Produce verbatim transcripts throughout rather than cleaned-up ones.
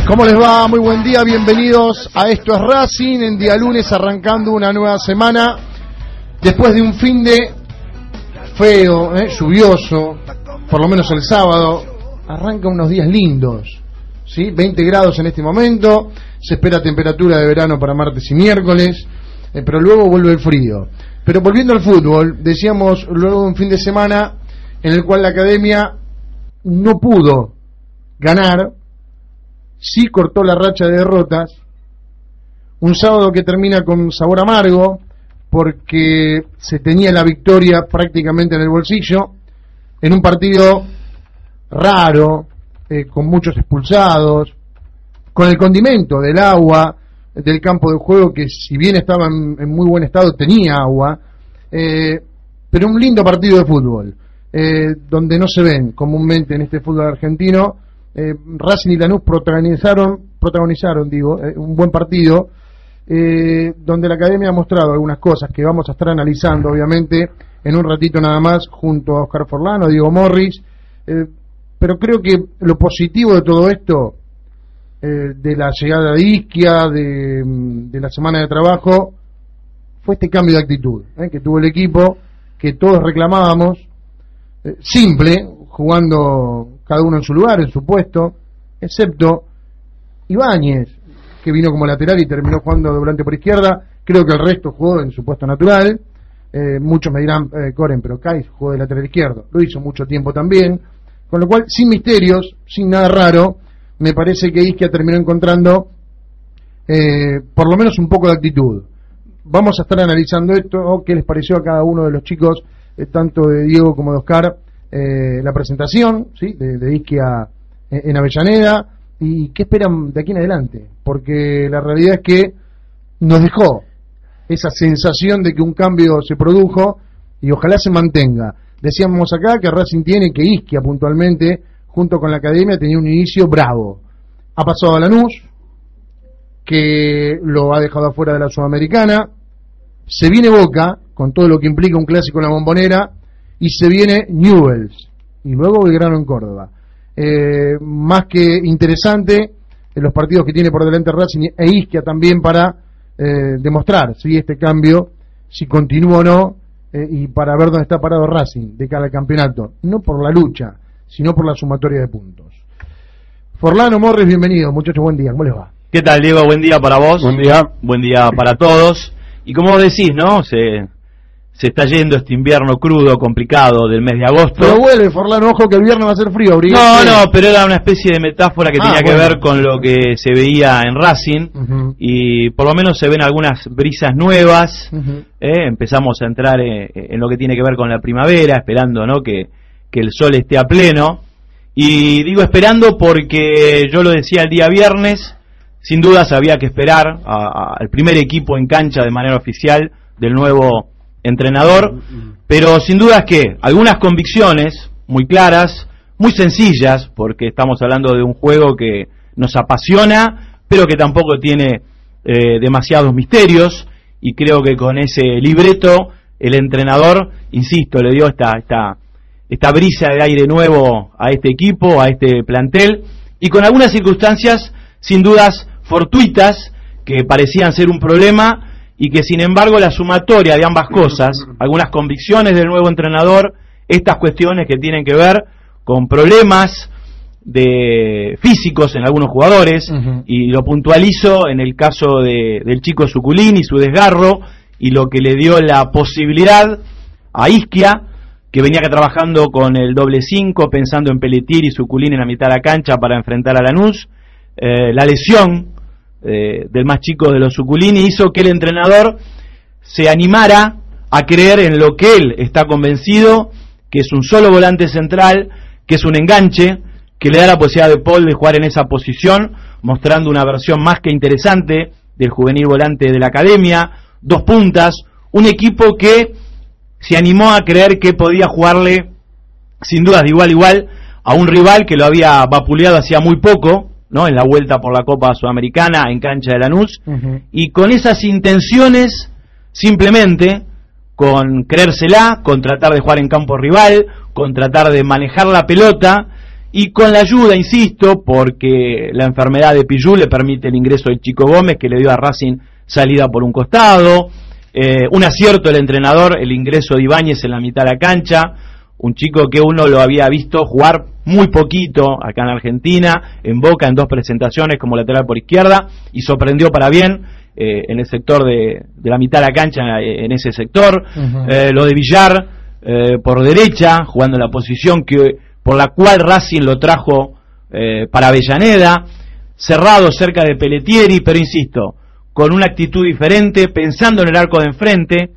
¿Cómo les va? Muy buen día, bienvenidos a Esto es Racing, en día lunes arrancando una nueva semana, después de un fin de feo, eh, lluvioso, por lo menos el sábado, arranca unos días lindos, ¿sí? veinte grados en este momento, se espera temperatura de verano para martes y miércoles, eh, pero luego vuelve el frío. Pero volviendo al fútbol, decíamos luego de un fin de semana en el cual la academia no pudo ganar, sí cortó la racha de derrotas, un sábado que termina con sabor amargo porque se tenía la victoria prácticamente en el bolsillo, en un partido raro, eh, con muchos expulsados, con el condimento del agua del campo de juego, que si bien estaba en, en muy buen estado tenía agua, eh, pero un lindo partido de fútbol, eh, donde no se ven comúnmente en este fútbol argentino. Eh, Racing y Lanús protagonizaron, protagonizaron digo, eh, un buen partido, eh, donde la academia ha mostrado algunas cosas que vamos a estar analizando, obviamente, en un ratito nada más, junto a Oscar Forlano, Diego Morris, eh, pero creo que lo positivo de todo esto, eh, de la llegada de Isquia, de, de la semana de trabajo, fue este cambio de actitud, eh, que tuvo el equipo, que todos reclamábamos, eh, simple, jugando cada uno en su lugar, en su puesto, excepto Ibáñez, que vino como lateral y terminó jugando de volante por izquierda. Creo que el resto jugó en su puesto natural. Eh, muchos me dirán, eh, Coren, pero Kais jugó de lateral izquierdo, lo hizo mucho tiempo también, con lo cual, sin misterios, sin nada raro, me parece que Isquia terminó encontrando eh, por lo menos un poco de actitud. Vamos a estar analizando esto, qué les pareció a cada uno de los chicos, eh, tanto de Diego como de Oscar, Eh, la presentación, ¿sí? de, de Isquia en, en Avellaneda, y qué esperan de aquí en adelante, porque la realidad es que nos dejó esa sensación de que un cambio se produjo y ojalá se mantenga. Decíamos acá que Racing tiene, que Isquia puntualmente junto con la academia tenía un inicio bravo. Ha pasado a Lanús, que lo ha dejado afuera de la Sudamericana, se viene Boca con todo lo que implica un clásico en la Bombonera, y se viene Newell's, y luego Belgrano en Córdoba. Eh, más que interesante en los partidos que tiene por delante Racing e Isquia también para eh, demostrar si este cambio, si continúa o no, eh, y para ver dónde está parado Racing de cara al campeonato, no por la lucha, sino por la sumatoria de puntos. Forlano, Morris, bienvenidos, muchachos, buen día, ¿cómo les va? ¿Qué tal, Diego? Buen día para vos. Buen día. Buen día para todos. Y como vos decís, ¿no? Se... Se está yendo este invierno crudo, complicado del mes de agosto. Pero vuelve, Forlano, ojo que el viernes va a ser frío, abrigo. No, no, pero era una especie de metáfora que ah, tenía bueno. que ver con lo que se veía en Racing. Uh-huh. Y por lo menos se ven algunas brisas nuevas. Uh-huh. eh, empezamos a entrar en, en lo que tiene que ver con la primavera, esperando, ¿no? que, que el sol esté a pleno. Y digo esperando porque yo lo decía el día viernes, sin dudas había que esperar a, a, al primer equipo en cancha de manera oficial del nuevo entrenador, pero sin duda es que algunas convicciones muy claras, muy sencillas, porque estamos hablando de un juego que nos apasiona, pero que tampoco tiene eh, demasiados misterios, y creo que con ese libreto el entrenador, insisto, le dio esta, esta, esta brisa de aire nuevo a este equipo, a este plantel, y con algunas circunstancias sin dudas fortuitas que parecían ser un problema, y que sin embargo la sumatoria de ambas cosas, algunas convicciones del nuevo entrenador, estas cuestiones que tienen que ver con problemas de físicos en algunos jugadores, uh-huh. y lo puntualizo en el caso de, del chico Suculini, su desgarro, y lo que le dio la posibilidad a Isquia, que venía que trabajando con el doble cinco, pensando en Pelletier y Suculini en la mitad de la cancha para enfrentar a Lanús, eh, la lesión Eh, del más chico de los Suculini hizo que el entrenador se animara a creer en lo que él está convencido, que es un solo volante central, que es un enganche, que le da la posibilidad de Paul de jugar en esa posición, mostrando una versión más que interesante del juvenil volante de la academia, dos puntas, un equipo que se animó a creer que podía jugarle sin dudas de igual a igual a un rival que lo había vapuleado hacía muy poco, ¿no? En la vuelta por la Copa Sudamericana en cancha de Lanús, uh-huh. y con esas intenciones, simplemente, con creérsela, con tratar de jugar en campo rival, con tratar de manejar la pelota, y con la ayuda, insisto, porque la enfermedad de Pillud le permite el ingreso del Chico Gómez, que le dio a Racing salida por un costado, eh, un acierto del entrenador, el ingreso de Ibáñez en la mitad de la cancha, un chico que uno lo había visto jugar muy poquito acá en Argentina, en Boca en dos presentaciones como lateral por izquierda, y sorprendió para bien eh, en el sector de, de la mitad de la cancha, en ese sector. Uh-huh. eh, lo de Villar eh, por derecha, jugando en la posición que por la cual Racing lo trajo eh, para Avellaneda, cerrado cerca de Pelletieri, pero insisto, con una actitud diferente, pensando en el arco de enfrente,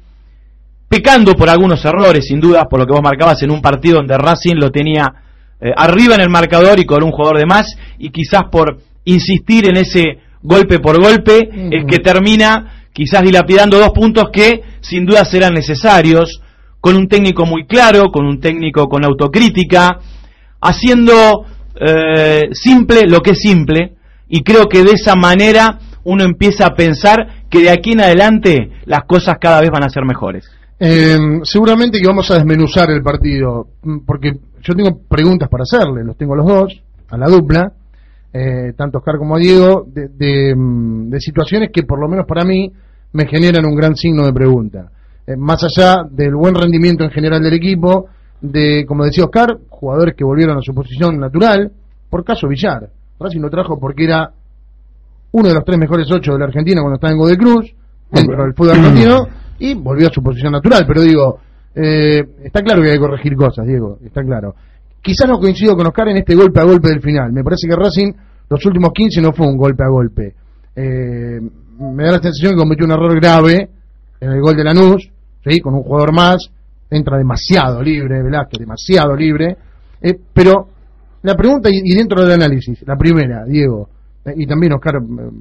pecando por algunos errores, sin duda, por lo que vos marcabas en un partido donde Racing lo tenía eh, arriba en el marcador y con un jugador de más, y quizás por insistir en ese golpe por golpe, uh-huh. es que termina quizás dilapidando dos puntos que sin duda serán necesarios, con un técnico muy claro, con un técnico con autocrítica, haciendo eh, simple lo que es simple, y creo que de esa manera uno empieza a pensar que de aquí en adelante las cosas cada vez van a ser mejores. Eh, seguramente que vamos a desmenuzar el partido, porque yo tengo preguntas para hacerle, los tengo los dos, a la dupla, eh, tanto Oscar como a Diego, de, de, de situaciones que por lo menos para mí me generan un gran signo de pregunta. Eh, más allá del buen rendimiento en general del equipo, de, como decía Oscar, jugadores que volvieron a su posición natural, por caso Villar. Racing lo trajo porque era uno de los tres mejores ocho de la Argentina cuando estaba en Godoy Cruz, dentro del fútbol argentino, y volvió a su posición natural. Pero digo, eh, está claro que hay que corregir cosas, Diego, está claro. Quizás no coincido con Oscar en este golpe a golpe del final. Me parece que Racing los últimos quince no fue un golpe a golpe. Eh, me da la sensación que cometió un error grave en el gol de Lanús, ¿sí? Con un jugador más, entra demasiado libre Velázquez, demasiado libre. Eh, pero la pregunta, y, y dentro del análisis, la primera, Diego, eh, y también Oscar, eh,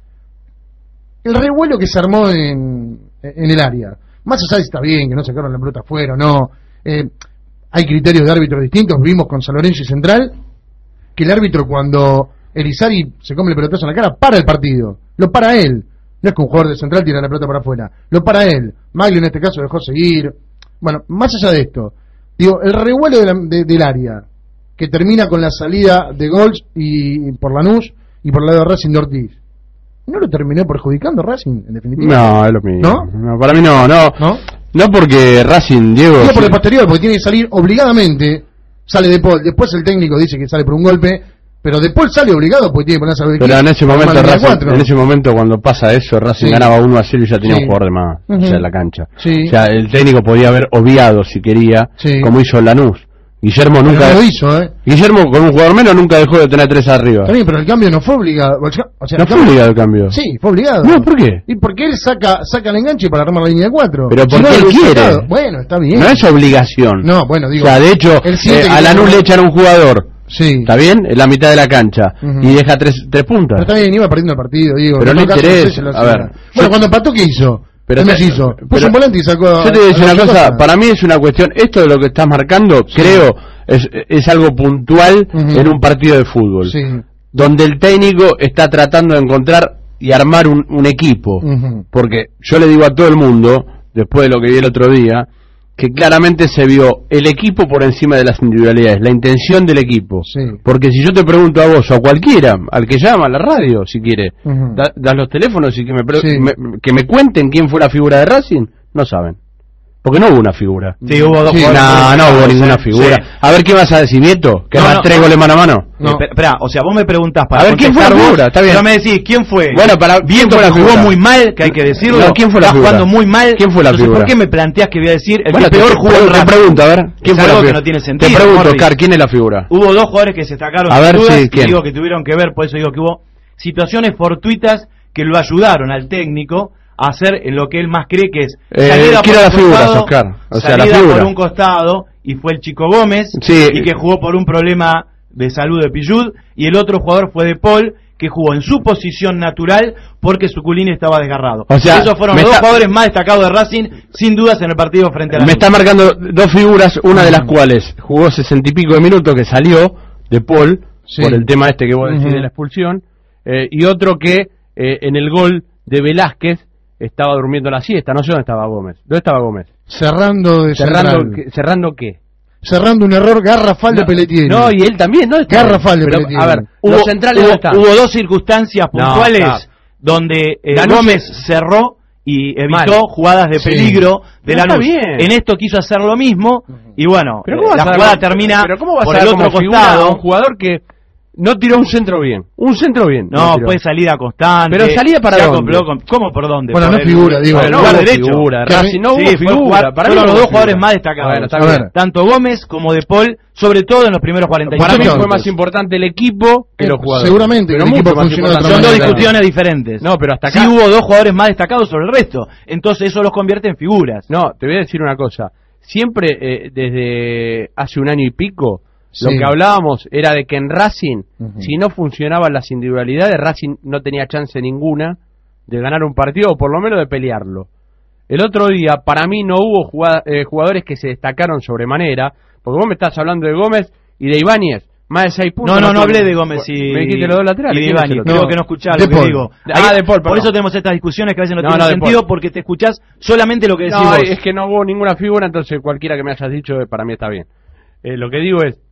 el revuelo que se armó en, en el área, más allá de si está bien, que no sacaron la pelota afuera o no, eh, hay criterios de árbitros distintos. Vimos con San Lorenzo y Central que el árbitro, cuando Erizari se come el pelotazo en la cara, para el partido, lo para él. No es que un jugador de Central tira la pelota para afuera, lo para él. Maglio en este caso dejó seguir. Bueno, más allá de esto, digo, el revuelo de la, de, del área, que termina con la salida de Gols y, y por Lanús y por el lado de Racing de Ortiz, ¿no lo terminó perjudicando Racing, en definitiva? No, es lo mismo. ¿No? No, para mí no, no. ¿No? No porque Racing, Diego... Digo por el posterior, porque tiene que salir obligadamente, sale De Paul, después el técnico dice que sale por un golpe, pero De Paul sale obligado porque tiene que ponerse a ver. Pero en ese momento, Racing, en ese momento cuando pasa eso, Racing sí. ganaba uno a cero y ya tenía sí. un jugador de más, uh-huh. o sea, en la cancha. Sí. O sea, el técnico podía haber obviado, si quería, sí. como hizo Lanús. Guillermo nunca pero no lo hizo, ¿eh? Guillermo con un jugador menos nunca dejó de tener tres arriba. Está bien, pero el cambio no fue obligado. O sea, no el fue cambio... obligado el cambio. Sí, fue obligado. No, ¿por qué? Y porque él saca saca el enganche para armar la línea de cuatro. Pero porque si no, él quiere. Sacado. Bueno, está bien. No es obligación. No, bueno, digo. O sea, de hecho, eh, a Lanús le echan un jugador. Sí. ¿Está bien? En la mitad de la cancha. Uh-huh. Y deja tres, tres puntas. Pero está bien, iba perdiendo el partido, digo. Pero no interés. No sé, a ver. bueno, yo... cuando empató, ¿qué hizo? Pero ¿Qué hizo? Puso pero, un volante y sacó a... Yo te voy a decir una cosa, cosa, para mí es una cuestión, esto de lo que estás marcando, sí. creo, es, es algo puntual uh-huh. en un partido de fútbol. Sí. Donde el técnico está tratando de encontrar y armar un, un equipo. Uh-huh. Porque yo le digo a todo el mundo, después de lo que vi el otro día, que claramente se vio el equipo por encima de las individualidades, la intención del equipo. Sí. Porque si yo te pregunto a vos o a cualquiera, al que llama a la radio, si quiere, uh-huh. da, das los teléfonos y que me, pre- sí. me, que me cuenten quién fue la figura de Racing, no saben. Porque no hubo una figura. Sí, hubo dos. Sí, no, no hubo ninguna figura. Sí. A ver, ¿qué vas a decir, Vieto? ¿Que no, más no, tres no. goles mano a mano? No. Espera, o sea, vos me preguntás para a ver, ¿quién fue la figura? Está bien. Pero me decís, ¿quién fue? Bueno, para Vieto que jugó muy mal, que hay que decirlo. No, ¿quién fue la figura? Está jugando muy mal. ¿Quién fue la Entonces, figura? ¿por qué me planteás que voy a decir el bueno, que peor te, jugó te, en Racing? Te pregunto, a ver, ¿quién es fue la figura? Que no tiene sentido. Te pregunto, Oscar, ¿quién es la figura? Hubo dos jugadores que se destacaron. A ver, sí, ¿quién? Digo que tuvieron que ver, por eso digo que hubo situaciones fortuitas que lo ayudaron al técnico a hacer en lo que él más cree que es eh, salida por un las figuras, costado, Oscar. O sea, salida la figura. por un costado, y fue el Chico Gómez, sí. y que jugó por un problema de salud de Pillud, y el otro jugador fue De Paul, que jugó en su posición natural porque Suculini estaba desgarrado. O sea, esos fueron los está... dos jugadores más destacados de Racing, sin dudas, en el partido frente a la Me Luz. está marcando dos figuras, una de las cuales jugó sesenta y pico de minutos, que salió De Paul, sí. por el tema este que vos decís uh-huh. de la expulsión, eh, y otro que eh, en el gol de Velázquez estaba durmiendo la siesta, no sé dónde estaba Gómez. ¿Dónde estaba Gómez? Cerrando de cerrando, ¿qué, ¿Cerrando qué? cerrando un error garrafal no, de Pelletieri. No, y él también, ¿no? Garrafal de pero, Pelletieri. A ver, hubo, los centrales hubo, no están. hubo dos circunstancias puntuales no, no. donde eh, Gómez cerró y evitó Mal. jugadas de peligro sí. de Lanús. En esto quiso hacer lo mismo y bueno, pero ¿cómo la vas jugada a, termina pero ¿cómo vas por a el otro costado. Un jugador que no tiró un centro bien. Un centro bien. No, no fue salida constante. Pero salida para dónde. Con, ¿Cómo por dónde? Bueno, por no el, figura, digo. Por el lugar derecho. Figura, Racing, no sí, hubo figura. Jugar, para fueron los dos figura. jugadores más destacados. Bueno, está bien. Tanto Gómez como De Paul, sobre todo en los primeros cuarenta y cinco Para mí minutos. fue más importante el equipo que eh, los jugadores. Seguramente, pero el equipo funcionó de otra Son manera. dos discusiones diferentes. No, pero hasta acá. Sí hubo dos jugadores más destacados sobre el resto. Entonces eso los convierte en figuras. No, te voy a decir una cosa. Siempre, eh, desde hace un año y pico, sí. lo que hablábamos era de que en Racing, uh-huh. si no funcionaban las individualidades, Racing no tenía chance ninguna de ganar un partido o por lo menos de pelearlo. El otro día, para mí, no hubo jugad- eh, jugadores que se destacaron sobremanera, porque vos me estás hablando de Gómez y de Ibáñez, más de seis puntos. No, no, no, no hablé de Gómez y, me dijiste los dos laterales, y de Ibáñez. No, creo que no escuchás lo de que Paul. digo. Ah, Ahí, de Paul, por eso tenemos estas discusiones que a veces no, no tienen no, sentido, Paul. porque te escuchás solamente lo que decís no, vos. es que no hubo ninguna figura, entonces cualquiera que me hayas dicho, para mí está bien. Eh, lo que digo es,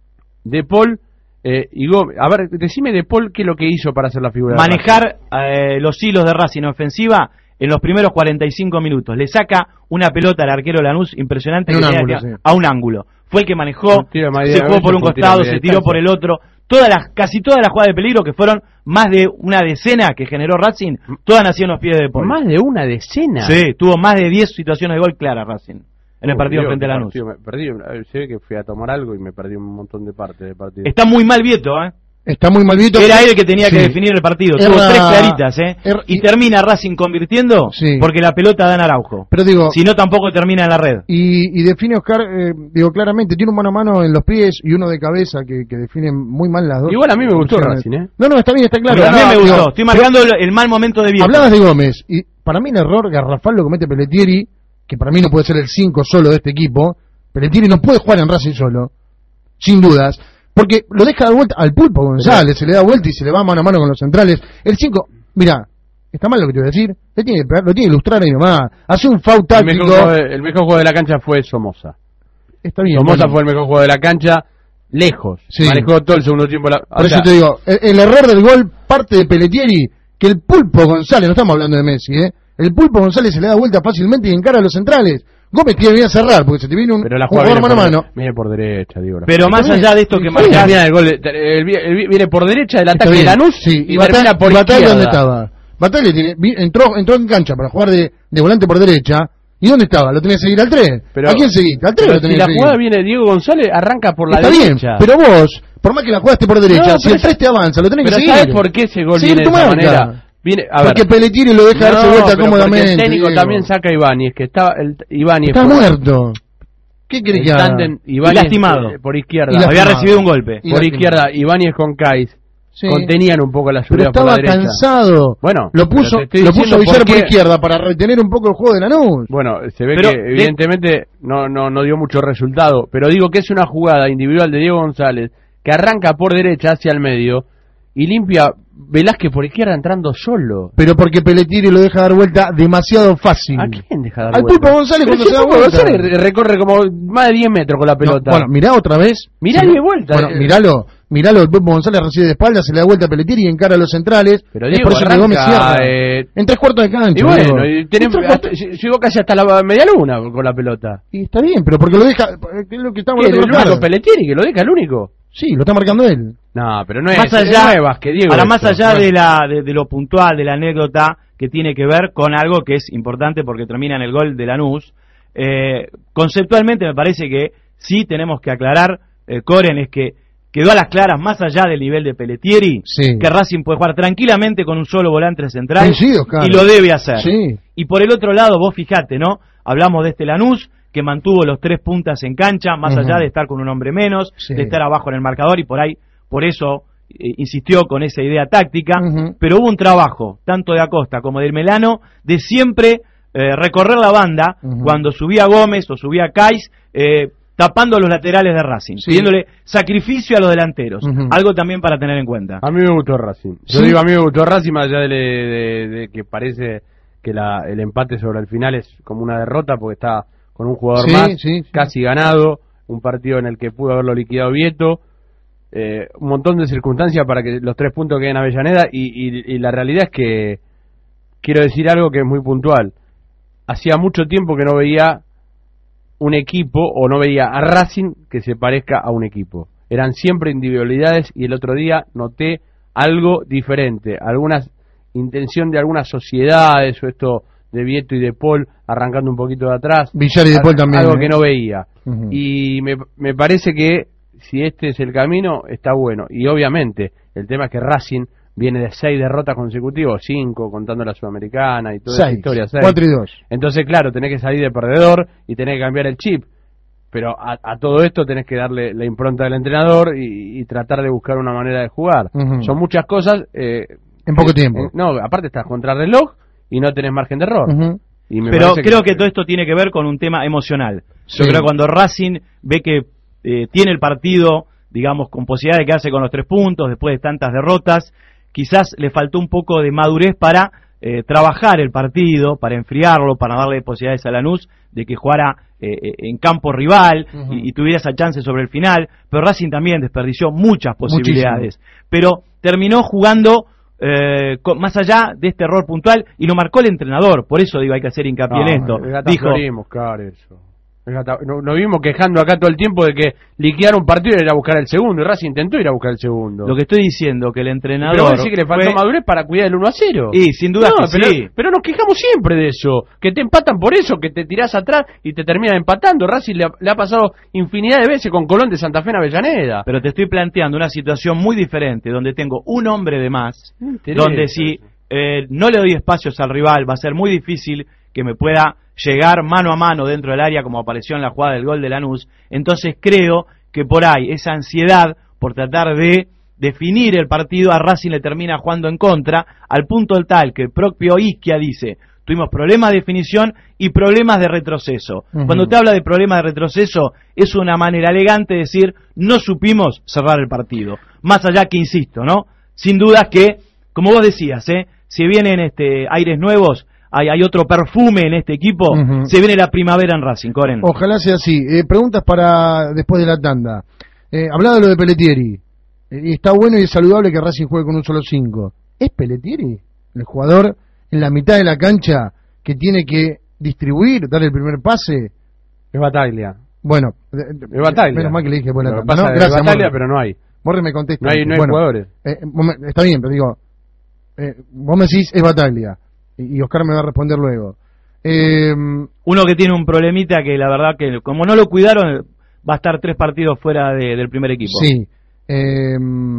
De Paul eh, y Gómez. A ver, decime De Paul qué es lo que hizo para hacer la figura. Manejar eh, los hilos de Racing ofensiva en los primeros cuarenta y cinco minutos. Le saca una pelota al arquero Lanús impresionante que ángulo, sí. a un ángulo. Fue el que manejó, de se jugó por un costado, se tiró por el otro. Todas las, casi todas las jugadas de peligro, que fueron más de una decena que generó Racing, todas nacieron en los pies de De Paul. ¿Más de una decena? Sí, tuvo más de diez situaciones de gol claras Racing en el oh, partido Dios, frente a Lanús. Me perdí, se ve que fui a tomar algo y me perdí un montón de partes del partido. Está muy mal Vieto, ¿eh? Está muy mal visto. Era él el que tenía sí. que definir el partido. Erra... Tuvo tres claritas, ¿eh? Er... Y termina Racing convirtiendo sí. porque la pelota da en Araujo. Pero digo, si no, tampoco termina en la red. Y, y define Oscar, eh, digo claramente, tiene un mano a mano en los pies y uno de cabeza que, que define muy mal las dos. Igual a mí me gustó Racing, ¿eh? No, no, está bien, está claro. A mí no, me digo, gustó. Estoy marcando pero, el mal momento de Vieto. Hablabas de Gómez y para mí el error garrafal lo comete Pelletieri, que para mí no puede ser el cinco solo de este equipo. Pelletieri no puede jugar en Racing solo, sin dudas. Porque lo deja dar vuelta al Pulpo González, se le da vuelta y se le va mano a mano con los centrales. El cinco, mira, está mal lo que te voy a decir, le tiene que pegar, lo tiene que ilustrar ahí nomás. Hace un foul táctico. El mejor, juego de, el mejor juego de la cancha fue Somoza. Está bien. Somoza bueno. fue el mejor juego de la cancha, lejos. Sí. Manejó todo el segundo tiempo. La, Por eso sea, te digo, el, el error del gol parte de Pelletieri, que el Pulpo González, no estamos hablando de Messi, ¿eh? El Pulpo González se le da vuelta fácilmente y encara a los centrales. Gómez tiene que cerrar porque se te viene un, pero la un jugador mano a mano. Viene por derecha, digo. Pero más allá de esto que marcás, el gol, el, el, el, viene por derecha del ataque de Lanús sí, y, y Batalla por Batalla ¿dónde estaba? Batalla tiene, entró, entró en cancha para jugar de, de volante por derecha. ¿Y dónde estaba? ¿Lo tenía que seguir al tres? Pero, ¿a quién seguiste? Al tres lo tenía si la que jugada seguir. viene Diego González, arranca por la Está derecha. Bien, pero vos, por más que la jugada esté por derecha, no, si el tres te avanza, lo tenés que seguir. ¿Sabes por qué ese gol seguir viene de esa manera? Viene, a porque ver, Pelletieri lo deja no, darse vuelta cómodamente. El técnico Diego. también saca a Ibáñez, que está el Ibáñez está por, muerto. ¿Qué querés que haga? Ibáñez lastimado eh, por izquierda. Y había recibido un golpe. Y por lastimado. Izquierda, Ibáñez con Kais. Sí. Contenían un poco la subida pero por la derecha. estaba cansado. Bueno, lo puso, lo puso a Villar por, por izquierda para retener un poco el juego de Lanús. Bueno, se ve pero que evidentemente no, no, no dio mucho resultado, pero digo que es una jugada individual de Diego González que arranca por derecha hacia el medio y limpia Velázquez por izquierda entrando solo. Pero porque Pelletieri lo deja dar vuelta demasiado fácil. ¿A quién deja dar Al vuelta? Al Pulpo González cuando se da vuelta. González recorre como más de diez metros con la pelota. No, bueno, mirá otra vez. Mirá sí, de vuelta. Bueno, miralo. Miralo, el Pulpo González recibe de espalda, se le da vuelta a Pelletieri y encara a los centrales. Pero es Diego, por eso arranca, que Gómez cierra. Eh, en tres cuartos de cancha. Y bueno, y tenemos, hasta, llegó casi hasta la media luna con la pelota. Y está bien, pero porque lo deja... Es lo que estamos ¿Qué, el único Pelletieri que lo deja, el único? Sí, lo está marcando él. No, pero no es, más allá, es nuevas que Diego. Ahora, esto, más allá ¿no? de, la, de, de lo puntual, de la anécdota que tiene que ver con algo que es importante porque termina en el gol de Lanús, eh, conceptualmente me parece que sí tenemos que aclarar, eh, Coren, es que quedó a las claras, más allá del nivel de Pelletieri, sí. que Racing puede jugar tranquilamente con un solo volante central sí, sí, Oscar. y lo debe hacer. Sí. Y por el otro lado, vos fijate, ¿no? Hablamos de este Lanús, que mantuvo los tres puntas en cancha, más uh-huh. allá de estar con un hombre menos, sí. de estar abajo en el marcador, y por ahí, por eso eh, insistió con esa idea táctica, uh-huh. pero hubo un trabajo, tanto de Acosta como del Melano, de siempre eh, recorrer la banda, uh-huh. cuando subía Gómez o subía Kais, eh, tapando los laterales de Racing, sí. pidiéndole sacrificio a los delanteros, uh-huh. algo también para tener en cuenta. A mí me gustó Racing, yo ¿sí? digo a mí me gustó Racing, más allá de, de, de que parece que la, el empate sobre el final es como una derrota, porque está con un jugador sí, más, sí, sí. casi ganado, un partido en el que pudo haberlo liquidado Vieto, eh, un montón de circunstancias para que los tres puntos queden a Avellaneda, y, y, y la realidad es que quiero decir algo que es muy puntual. Hacía mucho tiempo que no veía un equipo, o no veía a Racing que se parezca a un equipo. Eran siempre individualidades, y el otro día noté algo diferente, alguna intención de algunas sociedades, o esto de Vieto y de Paul arrancando un poquito de atrás. Villar y de Paul también. Algo ¿eh? que no veía. Uh-huh. Y me, me parece que si este es el camino, está bueno. Y obviamente, el tema es que Racing viene de seis derrotas consecutivas, cinco contando la Sudamericana y toda seis, esa historia. Seis. Cuatro y dos. Entonces, claro, tenés que salir de perdedor y tenés que cambiar el chip. Pero a, a todo esto tenés que darle la impronta del entrenador y, y tratar de buscar una manera de jugar. Uh-huh. Son muchas cosas. Eh, en poco eh, tiempo. Eh, no, aparte estás contra reloj y no tenés margen de error. Uh-huh. Y me Pero creo que... que todo esto tiene que ver con un tema emocional. Sí. Yo creo que cuando Racing ve que eh, tiene el partido, digamos, con posibilidad de quedarse con los tres puntos después de tantas derrotas, quizás le faltó un poco de madurez para eh, trabajar el partido, para enfriarlo, para darle posibilidades a Lanús de que jugara eh, en campo rival uh-huh. y, y tuviera esa chance sobre el final. Pero Racing también desperdició muchas posibilidades. Muchísimo. Pero terminó jugando Eh, con, más allá de este error puntual, y lo marcó el entrenador. Por eso digo, hay que hacer hincapié no, en esto. Dijo, eso. Nos vimos quejando acá todo el tiempo de que liquidar un partido era ir a buscar el segundo, y Racing intentó ir a buscar el segundo. Lo que estoy diciendo, que el entrenador... Pero vos decís que le faltó fue... madurez para cuidar el uno a cero. Y sin duda no, que pero, sí. Pero nos quejamos siempre de eso, que te empatan por eso, que te tirás atrás y te terminan empatando. Racing le ha, le ha pasado infinidad de veces con Colón de Santa Fe en Avellaneda. Pero te estoy planteando una situación muy diferente, donde tengo un hombre de más, donde si eh, no le doy espacios al rival, va a ser muy difícil que me pueda llegar mano a mano dentro del área, como apareció en la jugada del gol de Lanús. Entonces creo que por ahí esa ansiedad por tratar de definir el partido a Racing le termina jugando en contra, al punto tal que el propio Isquia dice: tuvimos problemas de definición y problemas de retroceso. Uh-huh. Cuando te habla de problemas de retroceso, es una manera elegante de decir: no supimos cerrar el partido. Más allá que, insisto, ¿no? Sin dudas que, como vos decías, ¿eh? si vienen este, aires nuevos, Hay, hay otro perfume en este equipo, uh-huh. se viene la primavera en Racing, Coren. Ojalá sea así. Eh, preguntas para después de la tanda. Eh, hablaba de lo de Pelletieri. Eh, está bueno y es saludable que Racing juegue con un solo cinco. ¿Es Pelletieri el jugador en la mitad de la cancha que tiene que distribuir, dar el primer pase? Es Bataglia. Bueno, es Bataglia. Menos mal que le dije por la tanda. ¿No? Gracias, Bataglia, pero no hay. Vos me contestas. No hay, no hay bueno, jugadores. Eh, está bien, pero digo, eh, vos me decís es Bataglia. Y Oscar me va a responder luego. Eh, Uno que tiene un problemita que la verdad que como no lo cuidaron va a estar tres partidos fuera de, del primer equipo. Sí. Eh,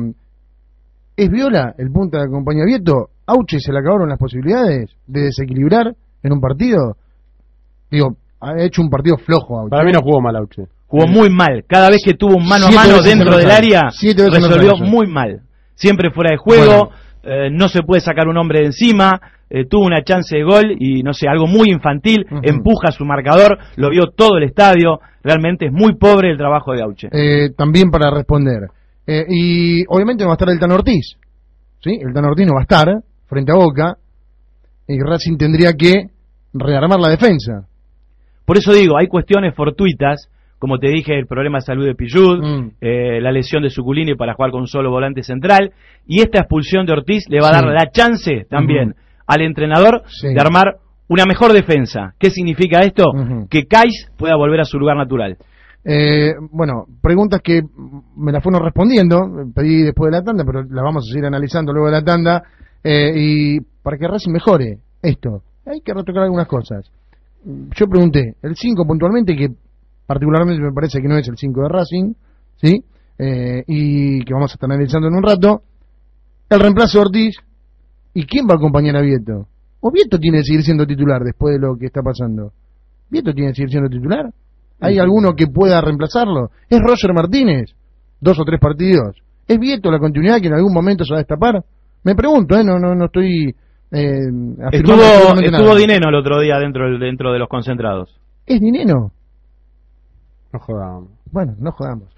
¿Es Viola el punta de acompañamiento? ¿Auche se le acabaron las posibilidades de desequilibrar en un partido? Digo, ha hecho un partido flojo Auche. Para mí no jugó mal Auche. Jugó muy mal. Cada vez que tuvo un mano Siete a mano dentro del área, resolvió no muy mal. Siempre fuera de juego, bueno. eh, no se puede sacar un hombre de encima. Eh, tuvo una chance de gol y no sé, algo muy infantil, uh-huh. empuja su marcador, lo vio todo el estadio, realmente es muy pobre el trabajo de Auche. Eh, también para responder, eh, y obviamente no va a estar el Tano Ortiz, ¿sí? El Tano Ortiz no va a estar frente a Boca, y Racing tendría que rearmar la defensa. Por eso digo, hay cuestiones fortuitas, como te dije, el problema de salud de Pillud, mm. eh, la lesión de Suculini para jugar con un solo volante central, y esta expulsión de Ortiz le va a dar sí. la chance también uh-huh. al entrenador sí. de armar una mejor defensa. ¿Qué significa esto? Uh-huh. Que Kais pueda volver a su lugar natural. Eh, bueno, preguntas que me las fueron respondiendo, pedí después de la tanda, pero las vamos a seguir analizando luego de la tanda, eh, y para que Racing mejore esto, hay que retocar algunas cosas. Yo pregunté, el cinco puntualmente, que particularmente me parece que no es el cinco de Racing, ¿sí? Eh, y que vamos a estar analizando en un rato, el reemplazo de Ortiz. ¿Y quién va a acompañar a Vieto? ¿O Vieto tiene que seguir siendo titular después de lo que está pasando? ¿Vieto tiene que seguir siendo titular? ¿Hay alguno que pueda reemplazarlo? ¿Es Roger Martínez? Dos o tres partidos. ¿Es Vieto la continuidad que en algún momento se va a destapar? Me pregunto, ¿eh? No, no, no estoy eh, afirmando Estuvo, estuvo Dineno el otro día dentro, dentro de los concentrados. ¿Es Dineno? No jodamos. Bueno, no jodamos.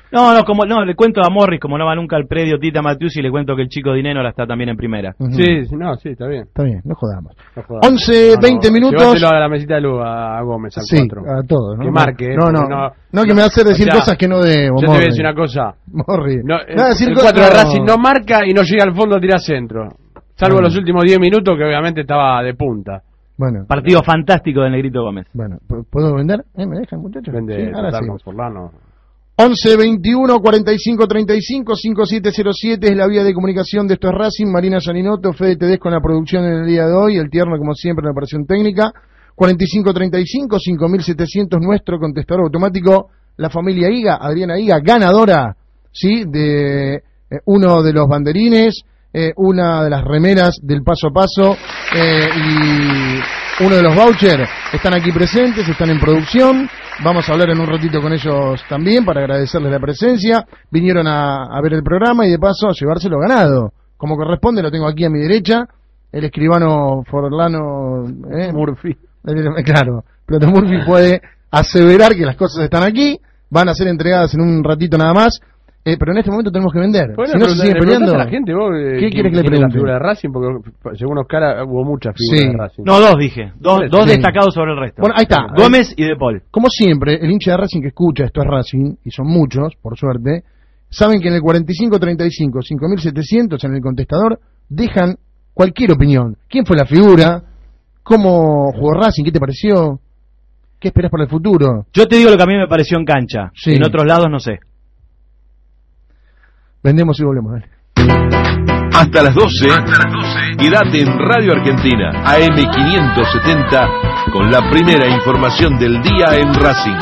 No, no, como no, le cuento a Morris, como no va nunca al predio Tita Matiusi, le cuento que el chico Dineno la está también en primera. Uh-huh. Sí, sí, no, sí, está bien. Está bien, no jodamos. No jodamos. once, veinte no, no, minutos. Llévatelo a la mesita de luz a Gómez, al sí, cuatro. A todos, ¿no? Que marque. No, no, no, no que me va a hacer decir o sea, cosas que no debo. Yo Morri. Te voy a decir una cosa. Morris. No, el el cuatro de Racing no marca y no llega al fondo a tirar centro. Salvo bueno. los últimos diez minutos que obviamente estaba de punta. Bueno, partido eh. fantástico de Negrito Gómez. Bueno, ¿puedo vender? ¿Eh? ¿Me dejan, muchachos? Vende, sí, ahora sí. Forlano. once, veintiuno, cuarenta y cinco, treinta y cinco, cincuenta y siete cero siete es la vía de comunicación de Esto es Racing. Marina Gianinoto, Fede Tedesco con la producción en el día de hoy, el Tierno como siempre en la operación técnica. cuarenta y cinco, treinta y cinco, cinco mil setecientos nuestro contestador automático, la familia Higa, Adriana Higa, ganadora, ¿sí? De eh, uno de los banderines, eh, una de las remeras del paso a paso eh, y uno de los vouchers. Están aquí presentes, están en producción. Vamos a hablar en un ratito con ellos también para agradecerles la presencia. Vinieron a, a ver el programa y de paso a llevárselo ganado. Como corresponde, lo tengo aquí a mi derecha, el escribano Forlano eh, Murphy. Eh, claro, Plato Murphy puede aseverar que las cosas están aquí, van a ser entregadas en un ratito nada más. Eh, pero en este momento tenemos que vender. Bueno, si no se sigue peleando. A la gente, vos, eh, ¿qué quieres que le pregunte? La figura de Racing, porque según Oscar hubo muchas figuras sí. de Racing. No, dos dije. Dos, sí. dos destacados sobre el resto. Bueno, ahí está. Gómez y De Paul. Como siempre, el hincha de Racing que escucha Esto es Racing, y son muchos, por suerte, saben que en el cuarenta y cinco, treinta y cinco, cinco mil setecientos en el contestador dejan cualquier opinión. ¿Quién fue la figura? ¿Cómo jugó Racing? ¿Qué te pareció? ¿Qué esperas para el futuro? Yo te digo lo que a mí me pareció en cancha. Sí. En otros lados no sé. Vendemos y volvemos, dale. Hasta las doce, Hasta las doce. Quédate en Radio Argentina, A M quinientos setenta, con la primera información del día en Racing.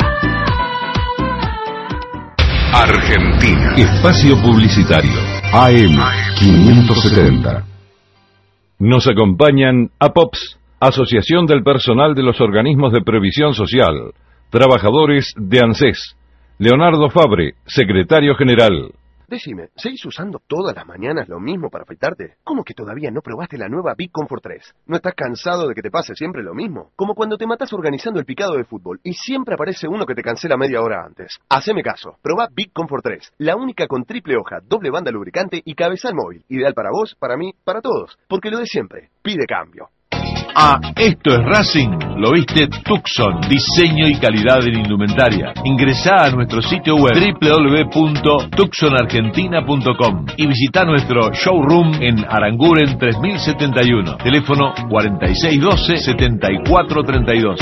Argentina. Espacio publicitario. A M quinientos setenta. Nos acompañan APOPS, Asociación del Personal de los Organismos de Previsión Social, trabajadores de ANSES. Leonardo Fabre, secretario general. Decime, ¿seguís usando todas las mañanas lo mismo para afeitarte? ¿Cómo que todavía no probaste la nueva Big Comfort tres? ¿No estás cansado de que te pase siempre lo mismo? Como cuando te matás organizando el picado de fútbol y siempre aparece uno que te cancela media hora antes. Haceme caso, probá Big Comfort tres, la única con triple hoja, doble banda lubricante y cabezal móvil. Ideal para vos, para mí, para todos. Porque lo de siempre, pide cambio. Ah, esto es Racing, lo viste Tucson, diseño y calidad en indumentaria. Ingresá a nuestro sitio web doble u doble u doble u punto tucson argentina punto com y visita nuestro showroom en Aranguren tres mil setenta y uno, teléfono cuarenta y seis doce, setenta y cuatro treinta y dos.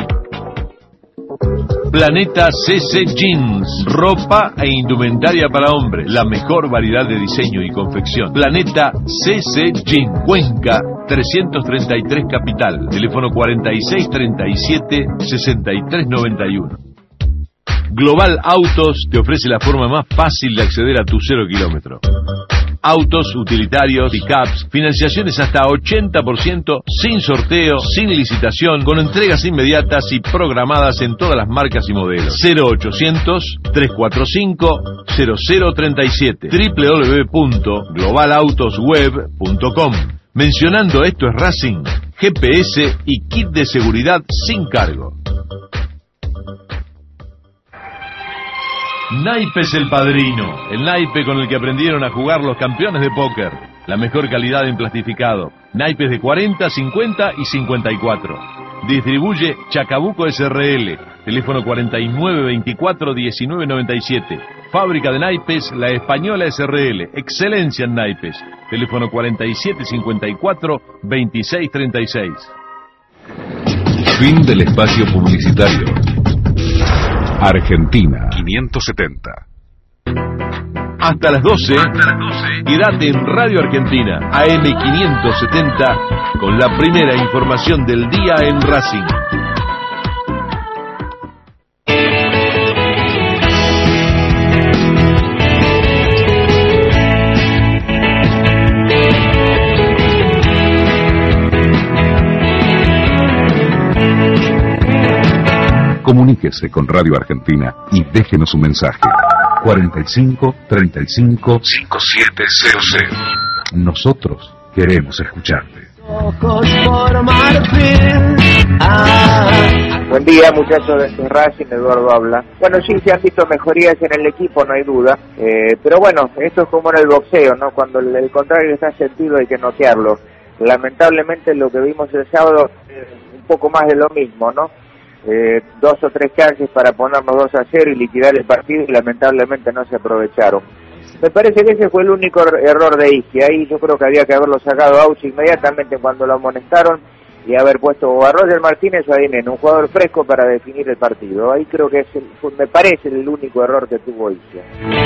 Planeta C C Jeans, ropa e indumentaria para hombres, la mejor variedad de diseño y confección. Planeta C C Jeans, Cuenca trescientos treinta y tres Capital, teléfono cuarenta y seis treinta y siete, sesenta y tres noventa y uno. Global Autos te ofrece la forma más fácil de acceder a tu cero kilómetro. Autos, utilitarios, pickups, financiaciones hasta ochenta por ciento, sin sorteo, sin licitación, con entregas inmediatas y programadas en todas las marcas y modelos. cero ochocientos, trescientos cuarenta y cinco, cero cero treinta y siete, doble u doble u doble u punto global autos web punto com. Mencionando Esto es Racing, G P S y kit de seguridad sin cargo. Naipes El Padrino, el naipe con el que aprendieron a jugar los campeones de póker. La mejor calidad en plastificado. Naipes de cuarenta, cincuenta y cincuenta y cuatro. Distribuye Chacabuco S R L. Teléfono cuarenta y nueve veinticuatro, diecinueve noventa y siete. Fábrica de naipes La Española S R L. Excelencia en naipes. Teléfono cuarenta y siete cincuenta y cuatro, veintiséis treinta y seis. Fin del espacio publicitario. Argentina quinientos setenta. Hasta las doce, Hasta las doce. Quédate en Radio Argentina, A M quinientos setenta, con la primera información del día en Racing. Comuníquese con Radio Argentina y déjenos un mensaje. cuarenta y cinco, treinta y cinco, cincuenta y siete cero cero. Nosotros queremos escucharte. Ojos por marfil. Ah. Buen día, muchachos de Racing, Eduardo habla. Bueno, sí, se han visto mejorías en el equipo, no hay duda, eh, pero bueno, esto es como en el boxeo, ¿no? Cuando el, el contrario está sentido hay que noquearlo. Lamentablemente lo que vimos el sábado es un poco más de lo mismo, ¿no? Eh, dos o tres chances para ponernos dos a cero y liquidar el partido y lamentablemente no se aprovecharon. Me parece que ese fue el único error de Isi. Ahí yo creo que había que haberlo sacado a Auchi inmediatamente cuando lo amonestaron y haber puesto o a Roger Martínez o a Dineno, un jugador fresco para definir el partido. Ahí creo que es el, me parece el único error que tuvo Isi.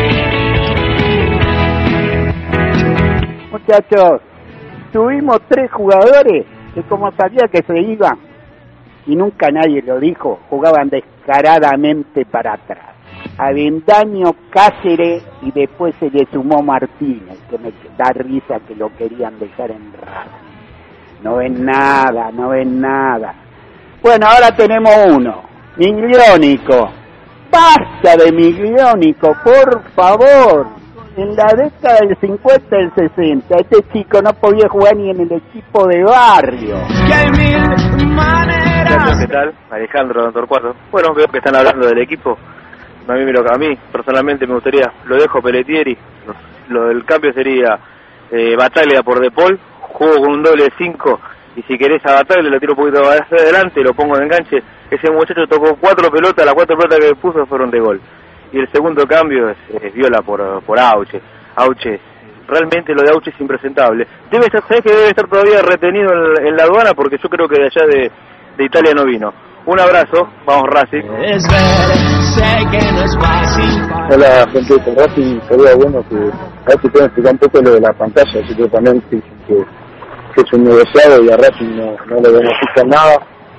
Muchachos, tuvimos tres jugadores que como sabía que se iban y nunca nadie lo dijo, jugaban descaradamente para atrás. Avendaño, Cáceres y después se le sumó Martínez, que me da risa que lo querían dejar en Racing. No ven nada, no ven nada. Bueno, ahora tenemos uno, Migliónico. Basta de Migliónico, por favor. En la década del cincuenta y el sesenta, este chico no podía jugar ni en el equipo de barrio. Que hay mil maneras. ¿Qué tal? Alejandro, Don Torcuato. Bueno, veo que están hablando del equipo. A mí, a mí personalmente me gustaría, lo dejo Pelletieri, lo, lo del cambio sería eh, Bataglia por De Paul, juego con un doble de cinco y si querés a Bataglia lo tiro un poquito hacia adelante, lo pongo de enganche. Ese muchacho tocó cuatro pelotas, las cuatro pelotas que puso fueron de gol. Y el segundo cambio es, es Viola por, por Auche. Auche, realmente lo de Auche es impresentable. Debe estar, ¿sabés que debe estar todavía retenido en, en la aduana? Porque yo creo que de allá de, de Italia no vino. Un abrazo, vamos Racing. Es ver, sé que no es fácil. Hola gente de Racing, sería bueno que a ver si pueden explicar un poco lo de la pantalla, así que también dicen que, que es un negociado y a Racing no, no le beneficia nada.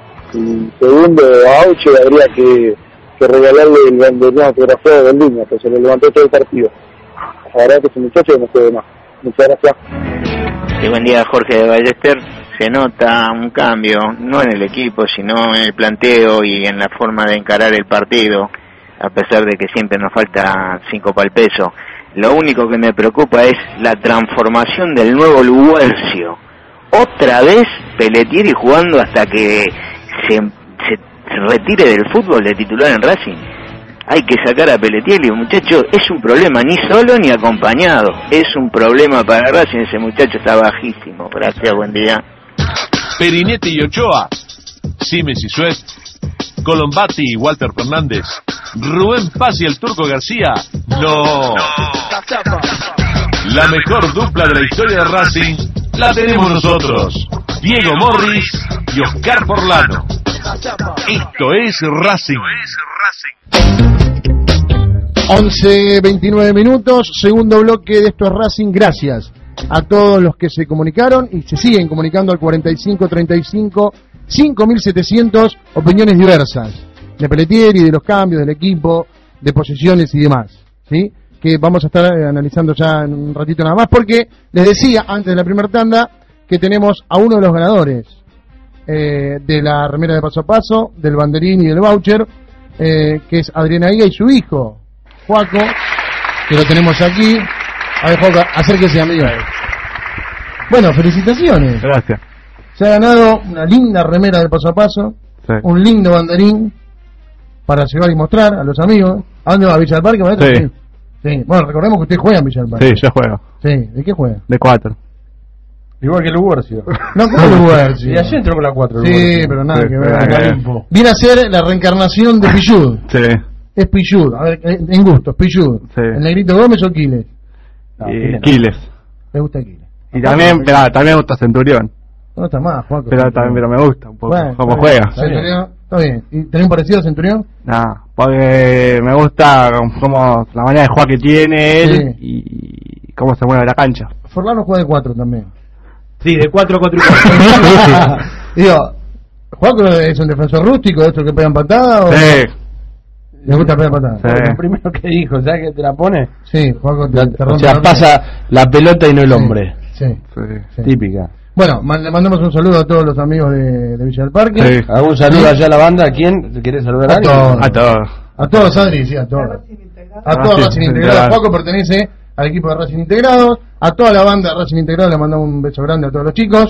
Y segundo, a Auche habría que, que regalarle el banderón autografiado de línea, que se le levantó todo el partido. La verdad que ese muchacho no puede más. Muchas gracias. Sí, buen día, Jorge de Ballester. Se nota un cambio, no en el equipo, sino en el planteo y en la forma de encarar el partido, a pesar de que siempre nos falta cinco para el peso. Lo único que me preocupa es la transformación del nuevo Luguercio. Otra vez Pelletieri jugando hasta que se, se retire del fútbol de titular en Racing. Hay que sacar a Pelletieri, muchacho, es un problema, ni solo ni acompañado. Es un problema para Racing, ese muchacho está bajísimo. Gracias, buen día. Perinetti y Ochoa, Simes y Suez, Colombati y Walter Fernández, Rubén Paz y el Turco García, no. La mejor dupla de la historia de Racing la tenemos nosotros, Diego Morris y Oscar Forlano. Esto es Racing. once veintinueve minutos, segundo bloque de Esto es Racing. Gracias a todos los que se comunicaron y se siguen comunicando al cuarenta y cinco treinta y cinco cinco mil setecientos, opiniones diversas de Pelletieri, de los cambios del equipo, de posiciones y demás, ¿sí? Que vamos a estar eh, analizando ya en un ratito nada más, porque les decía antes de la primera tanda que tenemos a uno de los ganadores eh, de la remera de paso a paso, del banderín y del voucher, eh, que es Adriana Higa y su hijo Juaco, que lo tenemos aquí. A ver, Juaco, acérquese, amigo. Bueno, felicitaciones. Gracias. Se ha ganado una linda remera de paso a paso, sí. Un lindo banderín para llevar y mostrar a los amigos. ¿A dónde va? ¿A Villa del Parque? Sí. Sí. Sí. Bueno, recordemos que usted juega en Villa del Parque. Sí, yo juego. Sí, ¿de qué juega? De cuatro. Igual que Luguercio. No, ¿cómo Luguercio? Y ayer entró con la cuatro. Sí, pero nada sí, que ver. ver. Viene a ser la reencarnación de Pillud. Sí. Es Pillud, a ver, en gustos, Pillud. Sí. ¿El Negrito Gómez o Quiles? No, y Quiles. Me gusta Quiles. Y también, pero, también me gusta Centurión. No está más, Juaco. Pero también pero me gusta un poco bueno, cómo está juega. Centurión, está bien. ¿Y tenés un parecido a Centurión? No, porque me gusta como la manera de jugar que tiene él Sí. y cómo se mueve la cancha. Forlano juega de cuatro también. Sí, de cuatro a cuatro y cuatro. Digo, ¿Juaco es un defensor rústico de estos que pegan patadas? ¿O Sí. ¿Le gusta pegar patadas? Sí. Lo primero que dijo, ¿sabes que te la pone? Sí, Juaco te, te O rompe sea, la pasa la pelota y no el hombre. Sí, Sí. sí. Típica. Bueno, man- le mandamos un saludo a todos los amigos de, de Villa del Parque. Sí. ¿Algún saludo allá a la banda? ¿A quién? ¿Querés saludar a A alguien? todos. A todos. A todos, Adri, sí, a todos. A todos Racing Racing Integrado. Integrado. Juaco pertenece al equipo de Racing Integrados. A toda la banda de Racing Integrado le mandamos un beso grande a todos los chicos.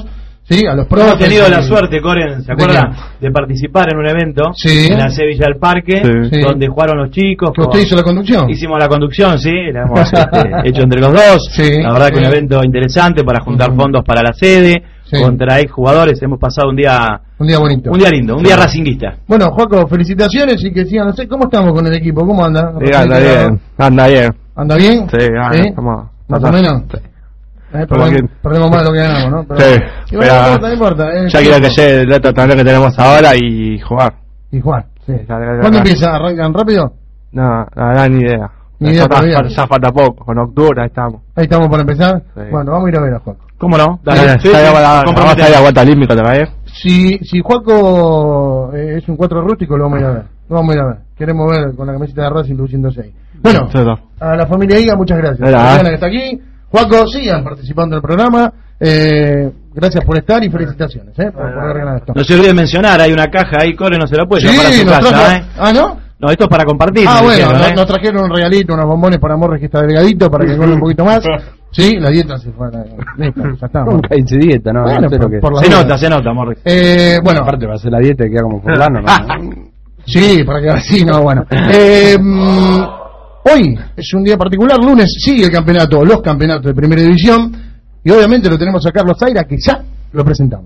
Sí, a los pros. Hemos tenido la suerte, Coren, ¿se acuerdan? De, de participar en un evento sí. en la Sevilla del Parque, sí. donde jugaron los chicos. ¿Usted hizo la conducción? Hicimos la conducción, sí, la hemos este, hecho entre los dos. Sí, la verdad sí. que un evento interesante para juntar uh-huh. fondos para la sede, sí. contra ex jugadores. Hemos pasado un día un día bonito. Un día lindo, un día sí. racinguista. Bueno, Joaco, felicitaciones y que sigan, no sé, ¿cómo estamos con el equipo? ¿Cómo anda? Sí, anda bien, anda bien. ¿Anda bien? Sí, anda, ¿Sí? estamos, más o menos. Sí. Eh, perdemos, perdemos más de lo que ganamos, ¿no? Pero, sí, y bueno, no importa, no importa. Eh, ya quiero que llegue el otro torneo que tenemos ahora y jugar. Y jugar, sí. sí ¿Cuándo empieza? ¿Arrancan rápido? No, la verdad ni idea. Ni idea falta, falta, ya falta poco, con octubre ahí estamos. Ahí estamos para empezar. Sí. Bueno, vamos a ir a ver a Juaco. ¿Cómo no? Dale, dale, sí, sí, vamos a ir a vuelta olímpica otra vez. Si, si Juaco eh, es un cuatro rústico, lo vamos a ir a ver. Lo vamos a ir a ver. Queremos ver con la camiseta de Racing luciendo seis. Bueno, sí, no. a la familia Higa, muchas gracias. A la que está aquí. Juaco, sigan participando del programa. Eh, gracias por estar y felicitaciones eh, por, por haber ganado esto. No se olvide mencionar, hay una caja ahí, Core, no se la puede sí, llevar para su casa. Trajo... ¿eh? Ah, ¿no? No, esto es para compartir. Ah, bueno, dijeron, no, ¿eh? nos trajeron un regalito, unos bombones para Morris que está delgadito, para que come un poquito más. Sí, la dieta se fue. La... Listo, ya está. Nunca hice dieta, ¿no? Bueno, no sé por, lo que... por se nota, se nota, Morris. Eh, bueno. Aparte, para hacer la dieta queda como fulano, ¿no? Sí, para que así, no, bueno. Eh, hoy es un día particular, lunes sigue el campeonato, los campeonatos de primera división, y obviamente lo tenemos a Carlos Zaira, que ya lo presentamos.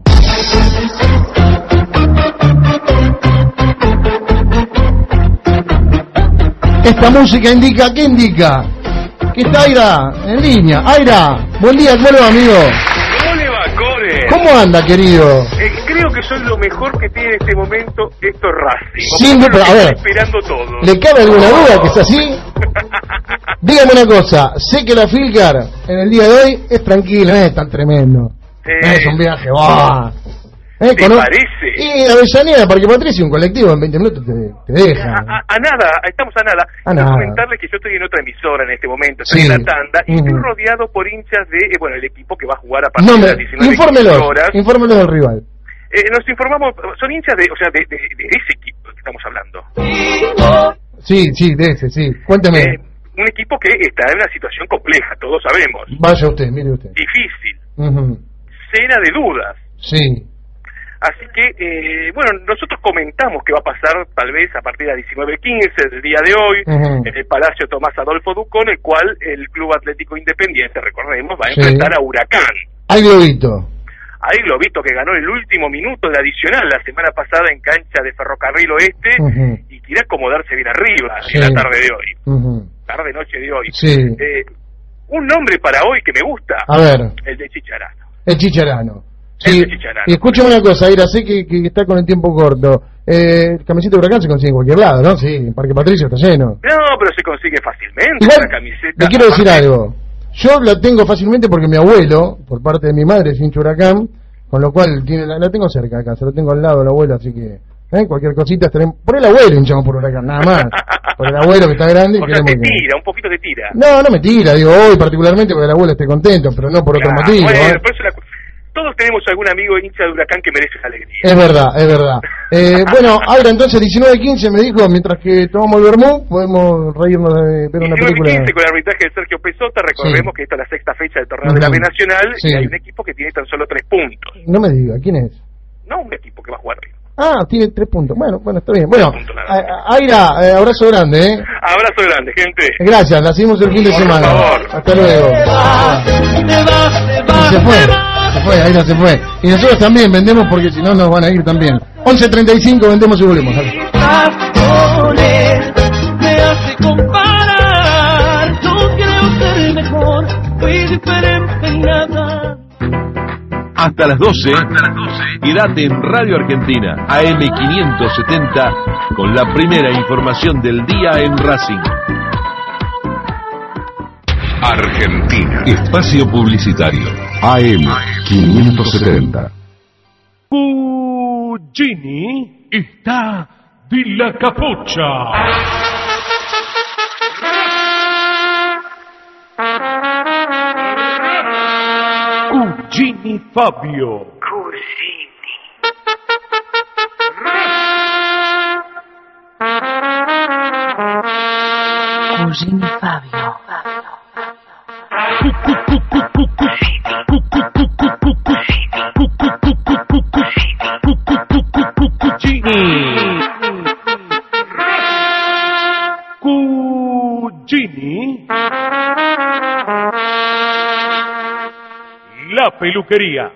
Esta música indica, ¿qué indica? Que está Aira en línea. Aira, buen día, ¿cómo le va, amigo? ¿Cómo le va, Core? ¿Cómo anda, querido? Eh, creo que soy lo mejor que tiene en este momento esto Racing. Sí, pero, a ver, esperando todo. ¿Le cabe alguna duda que es así? Dígame una cosa, sé que la Filcar en el día de hoy es tranquila, no es tan tremendo. Eh, es un viaje, ¡oh! ¿Eh, ¿Te cono... parece? Y Avellaneda, Parque Patricio, un colectivo en veinte minutos te, te deja. A, a, a nada, estamos a nada. A Quiero nada. comentarles que yo estoy en otra emisora en este momento, estoy Sí. en la tanda, y Uh-huh. estoy rodeado por hinchas de, eh, bueno, el equipo que va a jugar a partir No, de me... las diecinueve infórmelos, horas. infórmelos del rival. Eh, nos informamos, son hinchas de, o sea, de, de, de ese equipo que estamos hablando. Sí, sí, de ese, sí. Cuénteme. Eh, un equipo que está en una situación compleja, todos sabemos. Vaya usted, mire usted. Difícil, Uh-huh. llena de dudas. Sí. Así que, eh, bueno, nosotros comentamos que va a pasar tal vez a partir de las diecinueve quince del día de hoy, uh-huh. en el Palacio Tomás Adolfo Ducón, el cual el Club Atlético Independiente, recordemos, va a Sí. enfrentar a Huracán. Hay globito. Ahí Globito que ganó el último minuto de adicional la semana pasada en cancha de Ferrocarril Oeste Uh-huh. y quiere acomodarse bien arriba Sí. en la tarde de hoy, Uh-huh. tarde-noche de hoy. Sí. Eh, un nombre para hoy que me gusta, A ver. el de Chicharano. El Chicharano. El Sí. de Chicharano. Y escúchame una cosa, Ira, sé que, que está con el tiempo corto. Eh, camiseta de Huracán se consigue en cualquier lado, ¿no? Sí, en Parque Patricio está lleno. No, pero se consigue fácilmente Igual, una camiseta. le quiero decir aparte- algo. Yo la tengo fácilmente porque mi abuelo, por parte de mi madre, es hincha Huracán, con lo cual tiene la, la tengo cerca acá, se la tengo al lado de la abuela, así que ¿eh? cualquier cosita estaremos... Por el abuelo hinchamos por Huracán, nada más. Por el abuelo que está grande. O sea, queremos te que... tira, un poquito te tira. No, no me tira, digo hoy particularmente porque el abuelo esté contento, pero no por otro Claro, motivo. bueno, ¿eh? por eso la- todos tenemos algún amigo hincha de Huracán que merece esa alegría. Es verdad, es verdad. Eh, bueno, ahora entonces diecinueve quince me dijo, mientras que tomamos el vermú, podemos reírnos de ver una película. diecinueve quince con el arbitraje de Sergio Pesota, recordemos Sí. que esta es la sexta fecha del torneo Ujú. de la B Nacional Sí. y hay un equipo que tiene tan solo tres puntos. No me diga, ¿quién es? No un equipo que va a jugar arriba. Ah, tiene tres puntos. Bueno, bueno, está bien. Bueno, a- a- Aira, eh, abrazo grande, ¿eh? Abrazo grande, gente. Gracias, la hacemos el fin de Por semana. favor. Hasta luego. Y se fue, se fue, Aira se fue. Y nosotros también vendemos porque si no nos van a ir también. once treinta y cinco vendemos y volvemos. Dale. Con él me hace comparar. No creo ser mejor, fui diferente en nada. Hasta las doce, quédate en Radio Argentina, A M quinientos setenta, con la primera información del día en Racing. Argentina. Espacio publicitario. A M quinientos setenta. Cugini está de la capucha. Cugini Fabio. Cugini Fabio. La peluquería.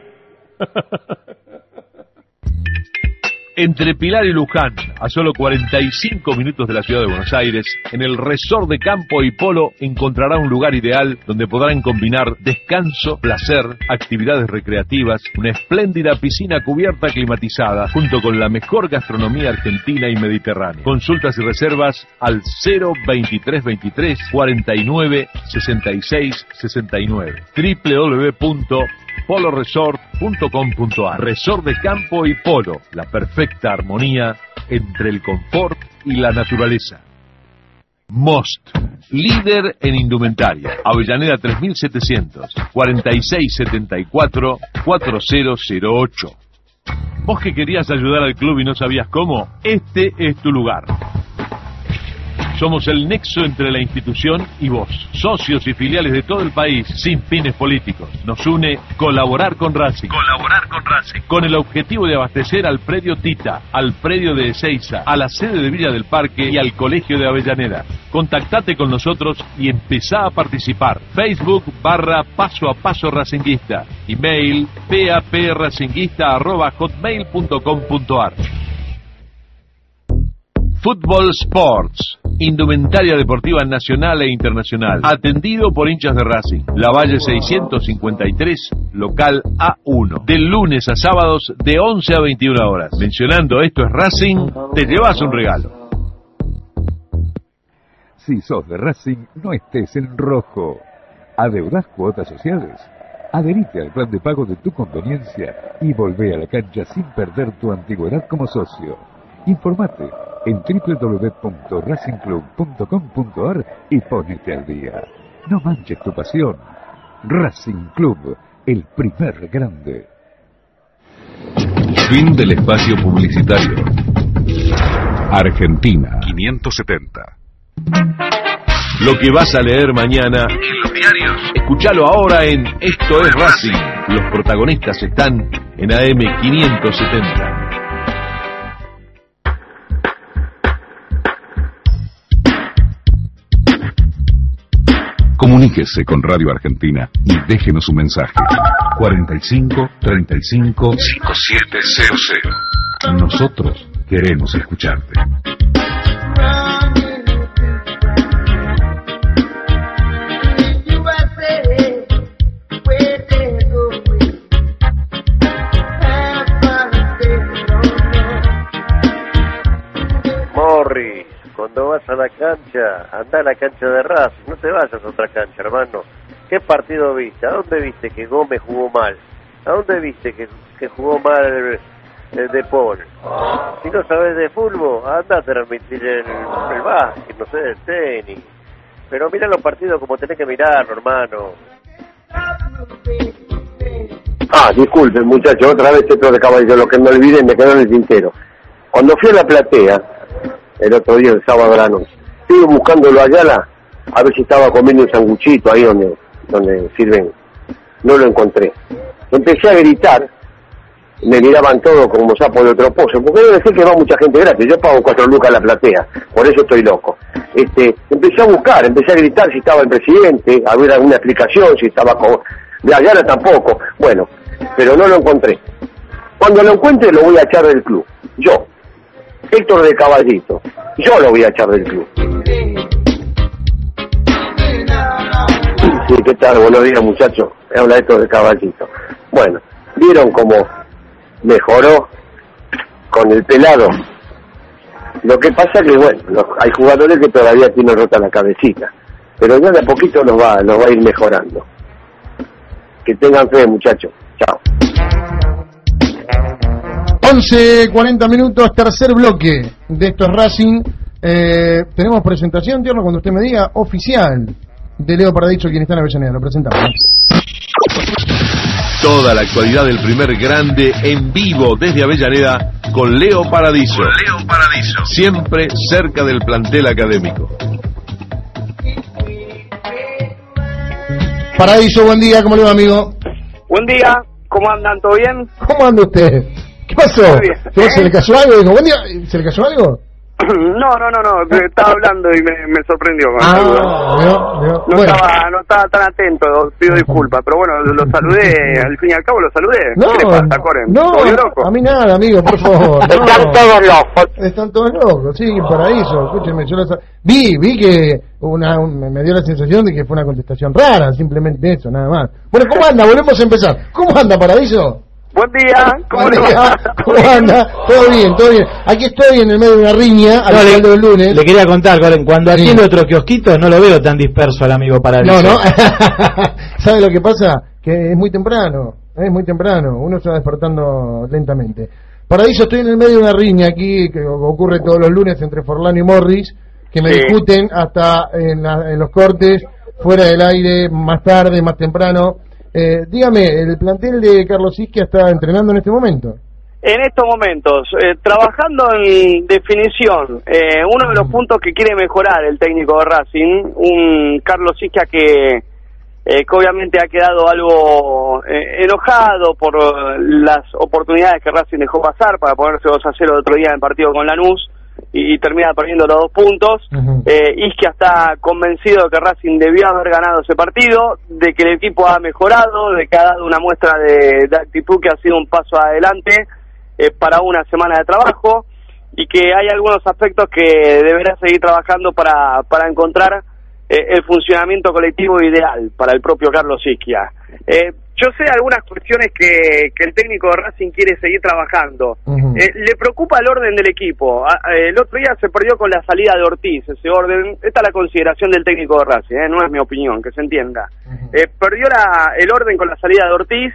Entre Pilar y Luján, a solo cuarenta y cinco minutos de la ciudad de Buenos Aires, en el Resort de Campo y Polo encontrará un lugar ideal donde podrán combinar descanso, placer, actividades recreativas, una espléndida piscina cubierta climatizada, junto con la mejor gastronomía argentina y mediterránea. Consultas y reservas al cero veintitrés veintitrés cuarenta y nueve sesenta y seis sesenta y nueve doble u doble u doble u punto polo resort punto com punto a r. Resort de Campo y Polo, la perfecta armonía entre el confort y la naturaleza. Most, líder en indumentaria. Avellaneda tres mil setecientos, cuarenta y seis setenta y cuatro, cuarenta cero ocho. ¿Vos que querías ayudar al club y no sabías cómo? Este es tu lugar. Somos el nexo entre la institución y vos, socios y filiales de todo el país, sin fines políticos. Nos une colaborar con Racing. Colaborar con Racing. Con el objetivo de abastecer al predio Tita, al predio de Ezeiza, a la sede de Villa del Parque y al Colegio de Avellaneda. Contactate con nosotros y empezá a participar. Facebook barra Paso a Paso Racinguista. Email papracinguista arroba hotmail punto com punto a r. Fútbol Sports, indumentaria deportiva nacional e internacional, atendido por hinchas de Racing. Lavalle seiscientos cincuenta y tres, local A uno, de lunes a sábados de once a veintiuna horas. Mencionando Esto es Racing, te llevas un regalo. Si sos de Racing, no estés en rojo. ¿Adeudás cuotas sociales? Adherite al plan de pago de tu conveniencia y volvé a la cancha sin perder tu antigüedad como socio. Informate en doble u doble u doble u punto racing club punto com punto a r y ponete al día. No manches tu pasión. Racing Club, el primer grande. Fin del espacio publicitario. Argentina quinientos setenta. Lo que vas a leer mañana en los diarios, escuchalo ahora en Esto es Racing. Los protagonistas están en A M quinientos setenta. Comuníquese con Radio Argentina y déjenos un mensaje. cuarenta y cinco, treinta y cinco, cincuenta y siete cero cero. Nosotros queremos escucharte. Morris, cuando vas a la cancha, anda a la cancha de Racing, no te vayas a otra cancha, hermano. ¿Qué partido viste? ¿A dónde viste que Gómez jugó mal? ¿A dónde viste que, que jugó mal el, el De Paul? Si no sabes de fútbol, anda a transmitir el, el básquet, no sé, el tenis. Pero mira los partidos como tenés que mirarlo, hermano. Ah, disculpen, muchachos, otra vez esto de caballo, lo que me olvidé me quedó en el tintero. Cuando fui a la platea, el otro día, el sábado a la noche, estuve buscándolo a Ayala, a ver si estaba comiendo un sanguchito ahí donde, donde sirven. No lo encontré. Empecé a gritar, me miraban todos como sapo de otro pozo, porque debe ser que va mucha gente gratis, yo pago cuatro lucas a la platea, por eso estoy loco. Este, empecé a buscar, empecé a gritar si estaba el presidente, a ver alguna explicación, si estaba con... De Ayala tampoco, bueno, pero no lo encontré. Cuando lo encuentre lo voy a echar del club, yo. Héctor de Caballito, yo lo voy a echar del club. Sí, ¿qué tal? Buenos días, muchachos. Me habla Héctor de Caballito. Bueno, ¿vieron cómo mejoró con el pelado? Lo que pasa que, bueno, los, hay jugadores que todavía tienen rota la cabecita, pero ya de a poquito los va, los va a ir mejorando. Que tengan fe, muchachos. Chao. once cuarenta minutos, tercer bloque de Esto es Racing. Eh, tenemos presentación, tierno, cuando usted me diga, oficial de Leo Paradiso, quien está en Avellaneda. Lo presentamos. Toda la actualidad del primer grande en vivo desde Avellaneda con Leo Paradiso. Con Leo Paradiso. Siempre cerca del plantel académico. Paradiso, buen día, ¿cómo le va, amigo? Buen día, ¿cómo andan? ¿Todo bien? ¿Cómo anda usted? ¿Qué pasó? Muy bien. ¿Se le cayó algo? Dijo, buen día, ¿se le cayó algo? No, no, no, no, estaba hablando y me, me sorprendió con ah, el saludo. No, no, no, bueno. estaba, no estaba tan atento, pido disculpas, pero bueno, lo saludé, al fin y al cabo lo saludé. No, ¿Qué le pasa, Coren? no, ¿Todo loco? a mí nada, amigo, por favor. No. Están todos locos. Están todos locos, sí, Paraíso, escúcheme, yo lo sa- vi, vi que una, un- me dio la sensación de que fue una contestación rara, simplemente eso, nada más. Bueno, ¿cómo anda? Volvemos a empezar. ¿Cómo anda, Paraíso? Buen día, ¿cómo Buen le día. va? ¿Cómo anda? Todo bien, todo bien. Aquí estoy en el medio de una riña, al No, final le, del lunes. le quería contar, Coren, cuando Sí. atiende otro kiosquito no lo veo tan disperso al amigo Paradiso. No, no. ¿Sabe lo que pasa? Que es muy temprano, es muy temprano. Uno se va despertando lentamente. Paraíso, estoy en el medio de una riña aquí que ocurre todos los lunes entre Forlán y Morris, que me Sí. discuten hasta en, la- en los cortes, fuera del aire, más tarde, más temprano. Eh, dígame, ¿el plantel de Carlos Isquia está entrenando en este momento? En estos momentos, eh, trabajando en definición, eh, uno de los puntos que quiere mejorar el técnico de Racing, un Carlos Isquia que, eh, que obviamente ha quedado algo eh, enojado por eh, las oportunidades que Racing dejó pasar para ponerse dos a cero el otro día en el partido con Lanús y, y termina perdiendo los dos puntos. Uh-huh. Eh, Isquia está convencido de que Racing debió haber ganado ese partido, de que el equipo ha mejorado, de que ha dado una muestra de, de actitud que ha sido un paso adelante eh, para una semana de trabajo y que hay algunos aspectos que deberá seguir trabajando para, para encontrar eh, el funcionamiento colectivo ideal para el propio Carlos Isquia. Eh, yo sé algunas cuestiones que, que el técnico de Racing quiere seguir trabajando. Uh-huh. Eh, le preocupa el orden del equipo. A, eh, el otro día se perdió con la salida de Ortiz, ese orden. Esta es la consideración del técnico de Racing, eh, no es mi opinión, que se entienda. Uh-huh. Eh, perdió la, el orden con la salida de Ortiz.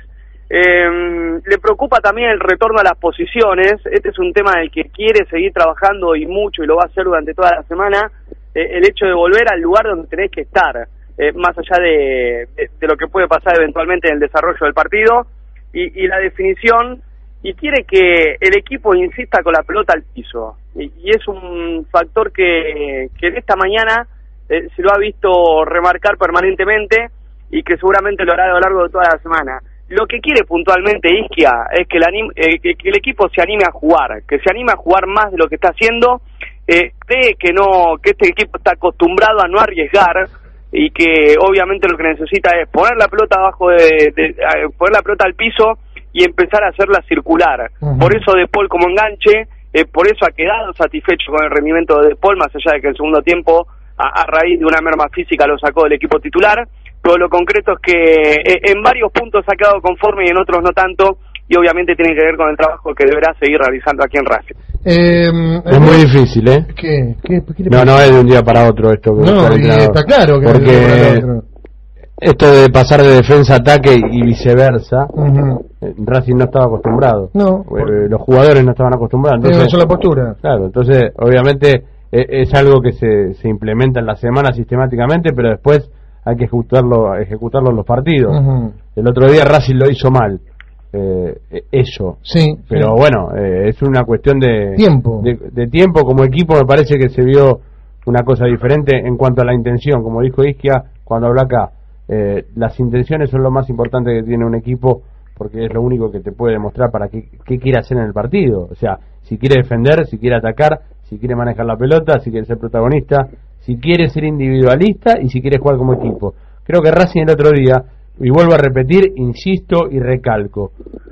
Eh, le preocupa también el retorno a las posiciones. Este es un tema del que quiere seguir trabajando y mucho, y lo va a hacer durante toda la semana. Eh, el hecho de volver al lugar donde tenés que estar. Eh, más allá de, de, de lo que puede pasar eventualmente en el desarrollo del partido y, y la definición, y quiere que el equipo insista con la pelota al piso, y, y es un factor que, que en esta mañana eh, se lo ha visto remarcar permanentemente y que seguramente lo hará a lo largo de toda la semana. Lo que quiere puntualmente Isquia es que el, anim, eh, que, que el equipo se anime a jugar, que se anime a jugar más de lo que está haciendo. Eh, cree que no, que este equipo está acostumbrado a no arriesgar y que obviamente lo que necesita es poner la pelota abajo de, de, de poner la pelota al piso y empezar a hacerla circular. Uh-huh. Por eso De Paul como enganche, eh, por eso ha quedado satisfecho con el rendimiento de De Paul, más allá de que en el segundo tiempo a, a raíz de una merma física lo sacó del equipo titular. Pero lo concreto es que eh, en varios puntos ha quedado conforme y en otros no tanto, y obviamente tiene que ver con el trabajo que deberá seguir realizando aquí en Racing. Eh, es muy difícil, ¿eh? ¿Qué? ¿Qué? ¿Qué le no, pasa? no es de un día para otro esto. Que no, y está claro que porque no es de un día para otro. Esto de pasar de defensa a ataque y viceversa, uh-huh. Racing no estaba acostumbrado. No. Eh, los jugadores no estaban acostumbrados. Entonces, una sola postura. Claro, entonces, obviamente, eh, es algo que se, se implementa en la semana sistemáticamente, pero después hay que ejecutarlo, ejecutarlo en los partidos. Uh-huh. El otro día Racing lo hizo mal. Eh, eso. Sí. Pero sí. bueno, eh, es una cuestión de tiempo. De, de tiempo. Como equipo me parece que se vio una cosa diferente en cuanto a la intención. Como dijo Isquia cuando habló acá, eh, las intenciones son lo más importante que tiene un equipo, porque es lo único que te puede demostrar para qué, qué quiere hacer en el partido. O sea, si quiere defender, si quiere atacar, si quiere manejar la pelota, si quiere ser protagonista, si quiere ser individualista y si quiere jugar como equipo. Creo que Racing el otro día, y vuelvo a repetir, insisto y recalco,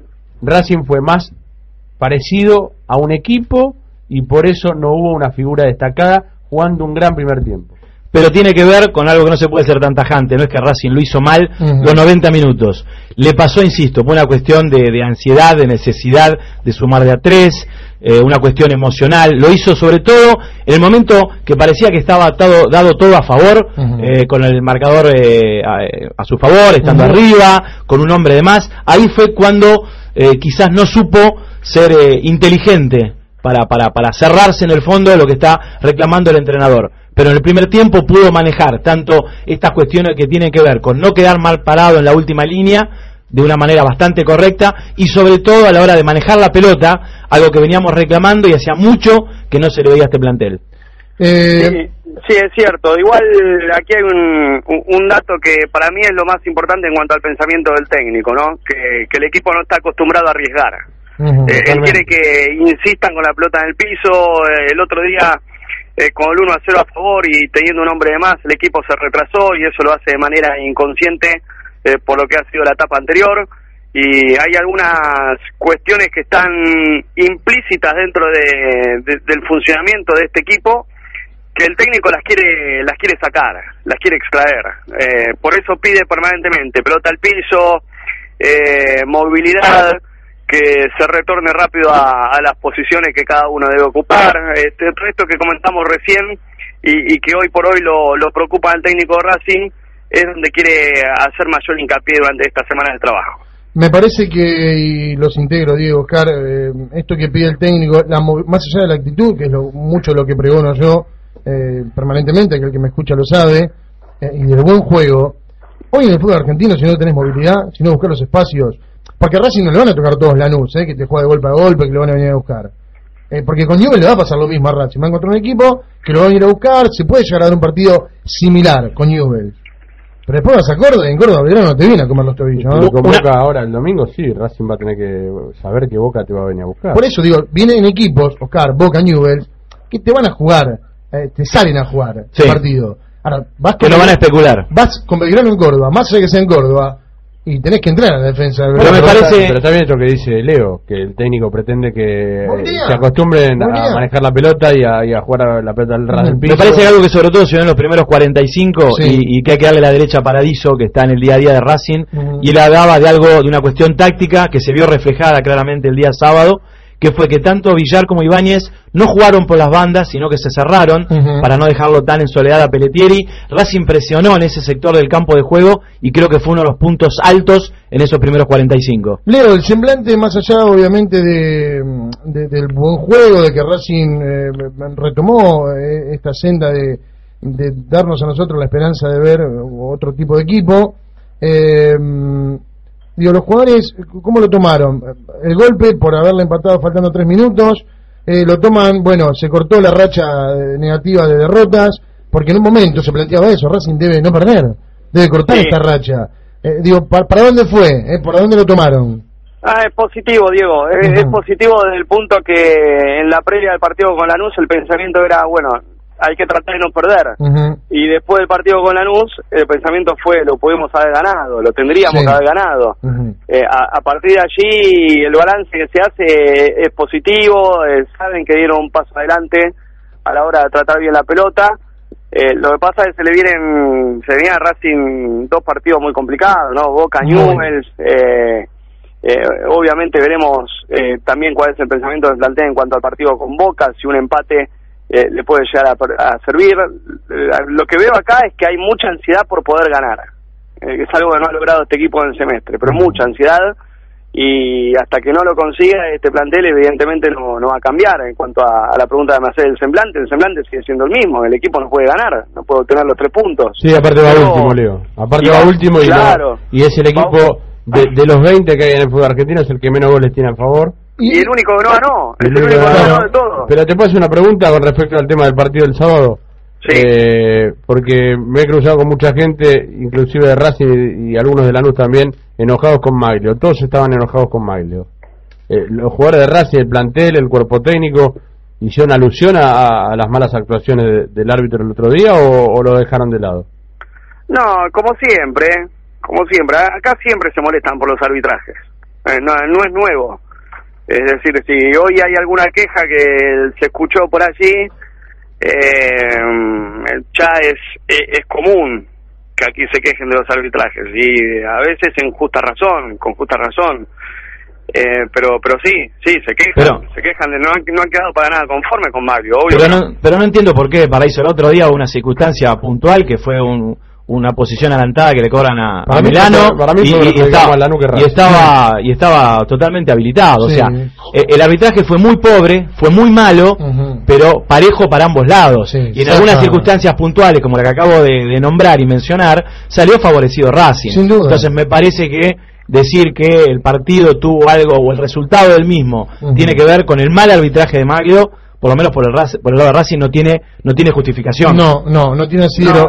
Racing fue más parecido a un equipo y por eso no hubo una figura destacada jugando un gran primer tiempo. Pero tiene que ver con algo que no se puede ser tan tajante, no es que Racing lo hizo mal uh-huh. los noventa minutos. Le pasó, insisto, por una cuestión de, de ansiedad, de necesidad de sumar de a tres, eh, una cuestión emocional. Lo hizo sobre todo en el momento que parecía que estaba atado, dado todo a favor, uh-huh. eh, con el marcador eh, a, a su favor, estando uh-huh. arriba, con un hombre de más. Ahí fue cuando eh, quizás no supo ser eh, inteligente para, para, para cerrarse en el fondo de lo que está reclamando el entrenador. Pero en el primer tiempo pudo manejar tanto estas cuestiones que tienen que ver con no quedar mal parado en la última línea de una manera bastante correcta y sobre todo a la hora de manejar la pelota, algo que veníamos reclamando y hacía mucho que no se le veía a este plantel. Eh... Sí, sí, es cierto. Igual aquí hay un, un dato que para mí es lo más importante en cuanto al pensamiento del técnico, ¿no? Que, que el equipo no está acostumbrado a arriesgar. Uh-huh, eh, él quiere que insistan con la pelota en el piso. Eh, el otro día, eh, con el uno a cero a favor y teniendo un hombre de más, el equipo se retrasó y eso lo hace de manera inconsciente eh, por lo que ha sido la etapa anterior. Y hay algunas cuestiones que están implícitas dentro de, de, del funcionamiento de este equipo que el técnico las quiere las quiere sacar, las quiere extraer. Eh, por eso pide permanentemente pelota al piso, eh, movilidad, que se retorne rápido a, a las posiciones que cada uno debe ocupar. Este, todo esto que comentamos recién y, y que hoy por hoy lo, lo preocupa al técnico de Racing es donde quiere hacer mayor hincapié durante esta semana de trabajo. Me parece que, y los integro, Diego, Oscar, eh, esto que pide el técnico, la, más allá de la actitud, que es lo, mucho lo que pregono yo eh, permanentemente, que el que me escucha lo sabe, eh, y del buen juego, hoy en el fútbol argentino, si no tenés movilidad, si no buscar los espacios, porque a Racing no le van a tocar todos Lanús, eh, que te juega de golpe a golpe, que lo van a venir a buscar. Eh, porque con Newell le va a pasar lo mismo a Racing, va a encontrar un equipo que lo va a venir a buscar, se puede llegar a dar un partido similar con Newell. Pero después vas a Córdoba, y en Córdoba Belgrano no te viene a comer los tobillos, ¿no? Lo convoca ahora el domingo, sí, Racing va a tener que saber que Boca te va a venir a buscar. Por eso digo, vienen equipos, Oscar, Boca, Newell's, que te van a jugar, eh, te salen a jugar sí. el partido. Ahora, vas que con lo van a especular. Vas con Belgrano en Córdoba, más allá de que sea en Córdoba, y tenés que entrar en la defensa del Pero Belgrano. me parece, pero también esto que dice Leo, que el técnico pretende que Movilidad. se acostumbren Movilidad. a manejar la pelota y a, y a jugar a la pelota al ras del piso. Me parece algo que sobre todo se ve en los primeros cuarenta y cinco Sí. y, y que hay que darle la derecha a Paradiso, que está en el día a día de Racing, Uh-huh. y él hablaba de algo, de una cuestión táctica que se vio reflejada claramente el día sábado, que fue que tanto Villar como Ibáñez no jugaron por las bandas, sino que se cerraron Uh-huh. para no dejarlo tan en soledad a Pelletieri. Racing presionó en ese sector del campo de juego y creo que fue uno de los puntos altos en esos primeros cuarenta y cinco. Leo, el semblante más allá obviamente de, de- del buen juego, de que Racing eh, retomó eh, esta senda de, de darnos a nosotros la esperanza de ver otro tipo de equipo, eh, digo, los jugadores, ¿cómo lo tomaron? El golpe por haberle empatado faltando tres minutos, eh, lo toman, bueno, se cortó la racha eh, negativa de derrotas, porque en un momento se planteaba eso, Racing debe no perder, debe cortar Sí. esta racha. Eh, digo, ¿para, ¿para dónde fue? Eh, ¿Para dónde lo tomaron? Ah, es positivo, Diego. Es, Ujú. es positivo desde el punto que en la previa del partido con Lanús el pensamiento era, bueno, hay que tratar de no perder. Ujú. Y después del partido con Lanús, el pensamiento fue, lo pudimos haber ganado, lo tendríamos Sí. que haber ganado. Ujú. Eh, a, a partir de allí, el balance que se hace es positivo, eh, saben que dieron un paso adelante a la hora de tratar bien la pelota. Eh, lo que pasa es que se le vienen, se le vienen a Racing dos partidos muy complicados, ¿no? Boca, Muy. Newell's, eh, eh, obviamente veremos eh, también cuál es el pensamiento que plantea en cuanto al partido con Boca, si un empate eh, le puede llegar a, a servir. Eh, lo que veo acá es que hay mucha ansiedad por poder ganar, eh, que es algo que no ha logrado este equipo en el semestre, pero mucha ansiedad, y hasta que no lo consiga este plantel evidentemente no, no va a cambiar. En cuanto a, a la pregunta de Marcel del semblante, el semblante sigue siendo el mismo, el equipo no puede ganar, no puede obtener los tres puntos. Sí, aparte va Pero- último, Leo. Aparte y va va- último y, claro. no- y es el equipo de, de los veinte que hay en el fútbol argentino, es el que menos goles tiene a favor. Y el único que no ganó, es El el único único que que no ganó. ganó de todo. Pero te puedo hacer una pregunta con respecto al tema del partido del sábado. Sí. Eh, porque me he cruzado con mucha gente, inclusive de Racing y, y algunos de Lanús también, enojados con Maglio. Todos estaban enojados con Maglio. Eh, los jugadores de Racing, el plantel, el cuerpo técnico, ¿hicieron alusión a, a las malas actuaciones de- del árbitro el otro día o, o lo dejaron de lado? No, como siempre, como siempre, acá siempre se molestan por los arbitrajes, eh, no, no es nuevo. Es decir, si hoy hay alguna queja que se escuchó por allí, eh, ya es, es, es común que aquí se quejen de los arbitrajes, y a veces en justa razón, con justa razón. Eh, pero pero sí, sí, se quejan, Pero- se quejan de no han, no han quedado para nada conforme con Mario, obvio. Pero que no. no, pero no entiendo por qué Paraíso el otro día hubo una circunstancia puntual que fue un, una posición adelantada que le cobran a, Para a mí Milano fue- para mí y, fue lo y que estaba, digamos a Lanús que y Racing. estaba y estaba totalmente habilitado. Sí. O sea, eh, el arbitraje fue muy pobre, fue muy malo, Ujú. pero parejo para ambos lados. Sí, y en cerca. algunas circunstancias puntuales, como la que acabo de, de nombrar y mencionar, salió favorecido Racing. Sin duda. Entonces me parece que decir que el partido tuvo algo o el resultado del mismo Ujú. tiene que ver con el mal arbitraje de Maglio, por lo menos por el, Rac- por el lado de Racing no tiene no tiene justificación. No, no, no tiene asidero. No.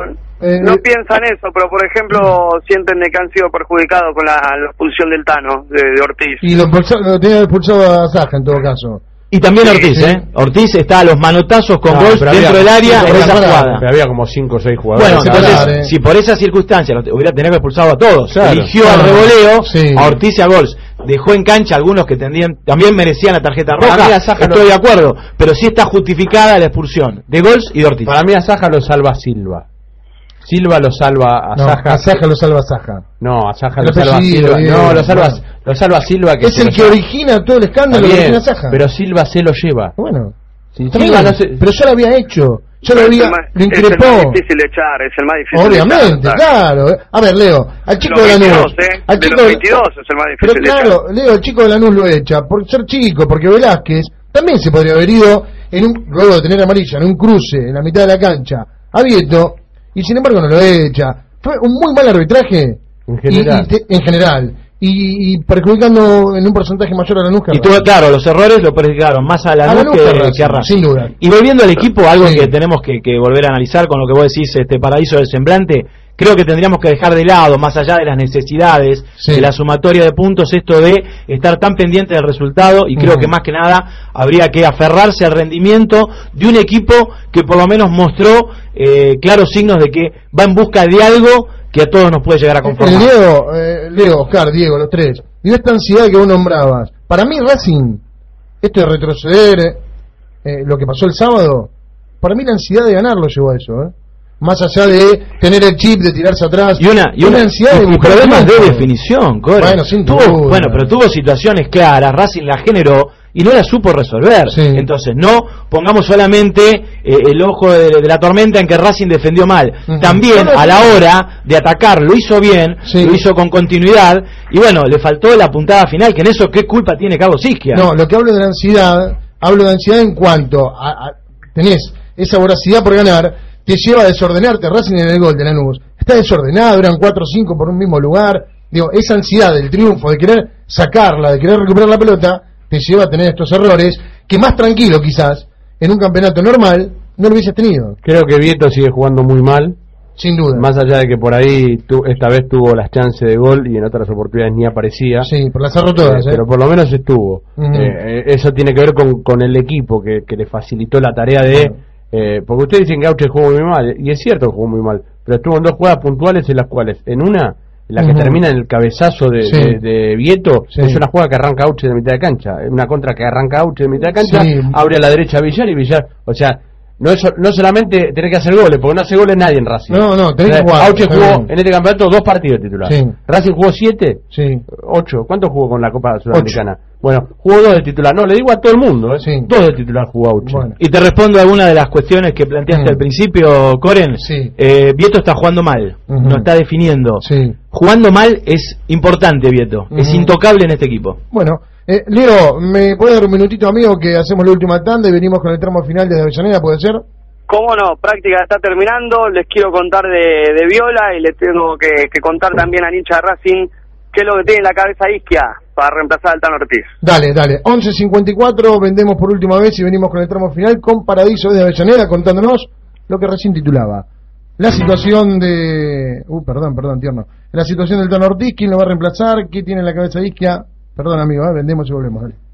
Eh, no piensan eso, pero por ejemplo sienten de que han sido perjudicados con la, la expulsión del Tano, de, de Ortiz. Y lo, expulsó, lo tenía expulsado a Saja en todo caso. Y también Sí, Ortiz, sí. ¿eh? Ortiz está a los manotazos con No, gol pero dentro había- del área sí, en pero esa había- jugada. pero había como cinco o seis jugadores. Bueno, Hablar, entonces, eh. si por esa circunstancia lo hubiera tenido que expulsado a todos, Claro. eligió Claro. al revoleo, Sí. a Ortiz y a Gols, dejó en cancha algunos que tendrían, también merecían la tarjeta Para roja, mí a Saja estoy lo- de acuerdo, pero sí está justificada la expulsión de Gols y de Ortiz. Para mí a Saja lo salva Silva. Silva lo salva a No, Saja. a Saja lo salva Saja. No, a Saja El lo salva apellido, Silva. bien, No, lo salva, bueno. lo salva Silva. Que Es se el lo que lleva. origina todo el escándalo, Está lo bien, origina Saja. pero Silva se lo lleva. Bueno, Si está Silva bien, no se- pero ya lo había hecho. Yo lo Es había, el más- lo Es el increpó. más difícil de echar, es el más difícil Obviamente, de echar. claro. A ver, Leo, al chico Los de Lanús. veintidós, ¿eh? Al De chico los de- veintidós es el más difícil Pero de echar. claro, Leo, el chico de Lanús lo echa por ser chico, porque Velázquez también se podría haber ido en un, luego de tener amarilla en un cruce en la mitad de la cancha a Vieto, y sin embargo no lo echa. Fue un muy mal arbitraje En general. y- y te- en general y, y perjudicando en un porcentaje mayor a Lanús que a Y tuvo, Racing. claro, los errores lo perjudicaron más a A Lanús Lanús que, que a Racing, que a Racing. sin duda. Y volviendo al equipo, algo Sí. que tenemos que, que volver a analizar con lo que vos decís, este paraíso del semblante, creo que tendríamos que dejar de lado, más allá de las necesidades, Sí. de la sumatoria de puntos, esto de estar tan pendiente del resultado, y creo Ujú. que más que nada habría que aferrarse al rendimiento de un equipo que por lo menos mostró eh, claros signos de que va en busca de algo que a todos nos puede llegar a Eh, conformar. Leo, eh, Leo, Oscar, Diego, los tres. Y esta ansiedad que vos nombrabas. Para mí Racing, esto de retroceder, eh, lo que pasó el sábado, para mí la ansiedad de ganar lo llevó a eso, ¿eh? Más allá de tener el chip, de tirarse atrás. Y una, y una, ansiedad de y buscar problemas de triunfo. definición, Core. Bueno, sin Tuvo- duda. bueno, pero tuvo situaciones claras, Racing la generó y no la supo resolver. Entonces, no pongamos solamente eh, el ojo de, de la tormenta en que Racing defendió mal. Ujú. También, No, no, a la sí. hora de atacar, lo hizo bien, lo hizo con continuidad, y bueno, le faltó la puntada final, que en eso, ¿qué culpa tiene Carlos Isquia? No, lo que hablo de la ansiedad, hablo de ansiedad en cuanto a, a- tenés esa voracidad por ganar, te lleva a desordenarte. Racing en el gol de Lanús está desordenado, eran cuatro o cinco por un mismo lugar. Digo, esa ansiedad del triunfo, de querer sacarla, de querer recuperar la pelota, te lleva a tener estos errores que más tranquilo quizás en un campeonato normal no lo hubieses tenido. Creo que Vieto sigue jugando muy mal. Sin duda. Más allá de que por ahí tu, esta vez tuvo las chances de gol y en otras oportunidades ni aparecía. Sí, por las cerró todas, Eh, ¿eh? Pero por lo menos estuvo. Ujú. Eh, eh, eso tiene que ver con, con el equipo que, que le facilitó la tarea de... Eh, porque ustedes dicen que Auche jugó muy mal, y es cierto que jugó muy mal, pero estuvo en dos jugadas puntuales en las cuales, en una, en la que Ujú. termina en el cabezazo de, Sí. de, de Vieto, Sí. es una jugada que arranca Auche de mitad de cancha, una contra que arranca Auche de mitad de cancha, Sí. abre a la derecha a Villar y Villar, o sea, no es no solamente tener que hacer goles, porque no hace goles nadie en Racing. No, no, tenés O sea, que jugar, Auche está jugó bien. en este campeonato dos partidos titulares. Sí. Racing jugó siete, sí. ocho. ¿Cuánto jugó con la Copa Sudamericana? Bueno, jugó dos de titular. No, le digo a todo el mundo, ¿eh? Dos de titular jugó Auche. Y te respondo a alguna de las cuestiones que planteaste Mm. al principio, Coren. Sí. Eh, Vieto está jugando mal, Ujú. no está definiendo. Sí. Jugando mal es importante, Vieto. Es Ujú. intocable en este equipo. Bueno, eh, Leo, ¿me puede dar un minutito, amigo, que hacemos la última tanda y venimos con el tramo final desde Avellaneda, puede ser? Cómo no, práctica está terminando, les quiero contar de, de Viola y les tengo que, que contar también a hincha de Racing qué es lo que tiene en la cabeza Isquia para reemplazar al Tano Ortiz. Dale, dale. once cincuenta y cuatro, vendemos por última vez y venimos con el tramo final con Paradiso desde Avellaneda contándonos lo que recién titulaba. La situación de... Uh, perdón, perdón, tierno. La situación del Tano Ortiz, ¿quién lo va a reemplazar? ¿Qué tiene en la cabeza Isquia? Perdón, amigo, ¿eh? vendemos y volvemos, dale.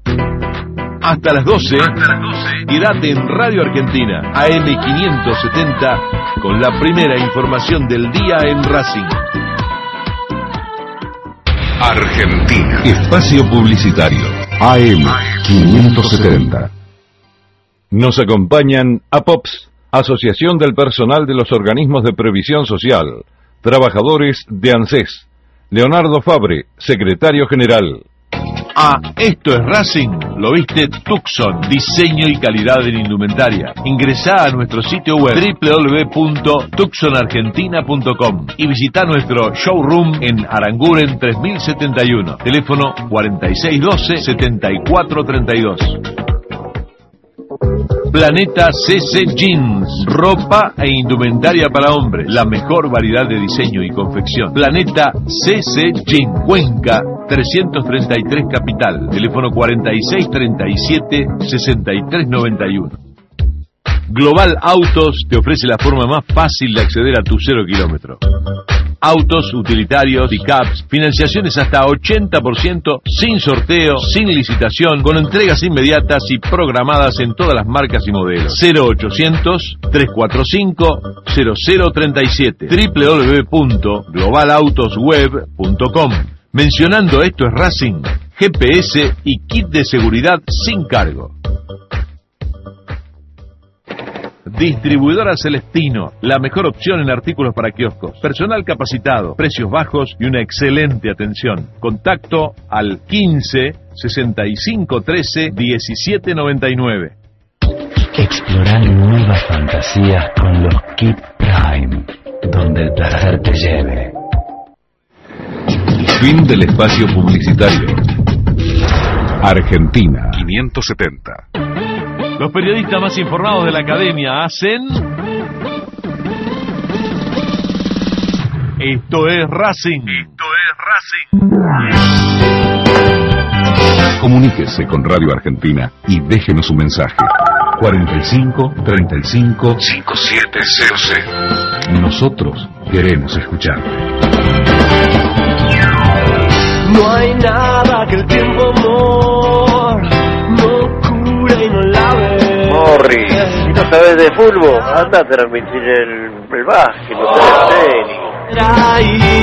Hasta las doce, quédate en Radio Argentina, A M quinientos setenta, con la primera información del día en Racing. Argentina. Espacio publicitario. A M quinientos setenta. Nos acompañan APOPS, Asociación del Personal de los Organismos de Previsión Social, trabajadores de ANSES. Leonardo Fabre, secretario general. Ah, esto es Racing, lo viste Tucson, diseño y calidad en indumentaria. Ingresá a nuestro sitio web doble u doble u doble u punto tucson argentina punto com y visita nuestro showroom en Aranguren tres mil setenta y uno, teléfono cuarenta y seis doce, setenta y cuatro treinta y dos. Planeta C C Jeans, ropa e indumentaria para hombres, la mejor variedad de diseño y confección. Planeta C C Jeans, Cuenca trescientos treinta y tres Capital, teléfono cuarenta y seis treinta y siete, sesenta y tres noventa y uno. Global Autos te ofrece la forma más fácil de acceder a tu cero kilómetro. Autos, utilitarios, pickups, financiaciones hasta ochenta por ciento, sin sorteo, sin licitación, con entregas inmediatas y programadas en todas las marcas y modelos. cero ochocientos, trescientos cuarenta y cinco, cero cero treinta y siete, doble u doble u doble u punto global autos web punto com. Mencionando Esto es Racing, G P S y kit de seguridad sin cargo. Distribuidora Celestino, la mejor opción en artículos para kioscos. Personal capacitado, precios bajos y una excelente atención. Contacto al quince, sesenta y cinco, trece, diecisiete noventa y nueve. Explorar nuevas fantasías con los Kit Prime, donde el placer te lleve. Fin del espacio publicitario. Argentina quinientos setenta. Los periodistas más informados de la academia hacen... Esto es Racing. Esto es Racing. Comuníquese con Radio Argentina y déjenos su mensaje. cuarenta y cinco, treinta y cinco, cincuenta y siete cero cero. Nosotros queremos escuchar. No hay nada que el tiempo, amor, no cure y no lave. Morris, si no sabes de fútbol, anda a transmitir el, el básquet, no sabes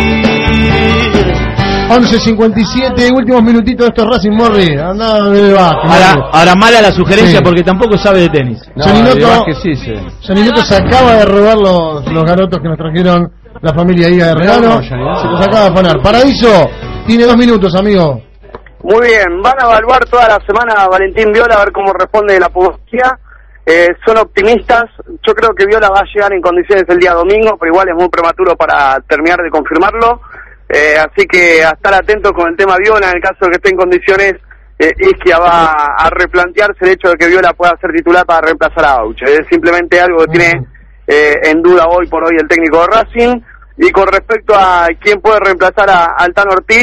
tenis. once cincuenta y siete, últimos minutitos de estos Racing. Morri, anda de básquet. Ahora, ahora mala la sugerencia, sí, porque tampoco sabe de tenis. No, Saninoto, sí, sí. Saninoto se acaba de robar los, los garotos que nos trajeron la familia Higa de regalo. No, no, se los acaba de afanar. Paraíso, tiene dos minutos, amigo. Muy bien, van a evaluar toda la semana a Valentín Viola a ver cómo responde la publicidad. Eh, son optimistas, yo creo que Viola va a llegar en condiciones el día domingo, pero igual es muy prematuro para terminar de confirmarlo. Eh, así que a estar atentos con el tema Viola, en el caso de que esté en condiciones, eh, Isquia va a replantearse el hecho de que Viola pueda ser titular para reemplazar a Auche. Es simplemente algo que tiene eh, en duda hoy por hoy el técnico de Racing. Y con respecto a quién puede reemplazar a Altano Ortiz,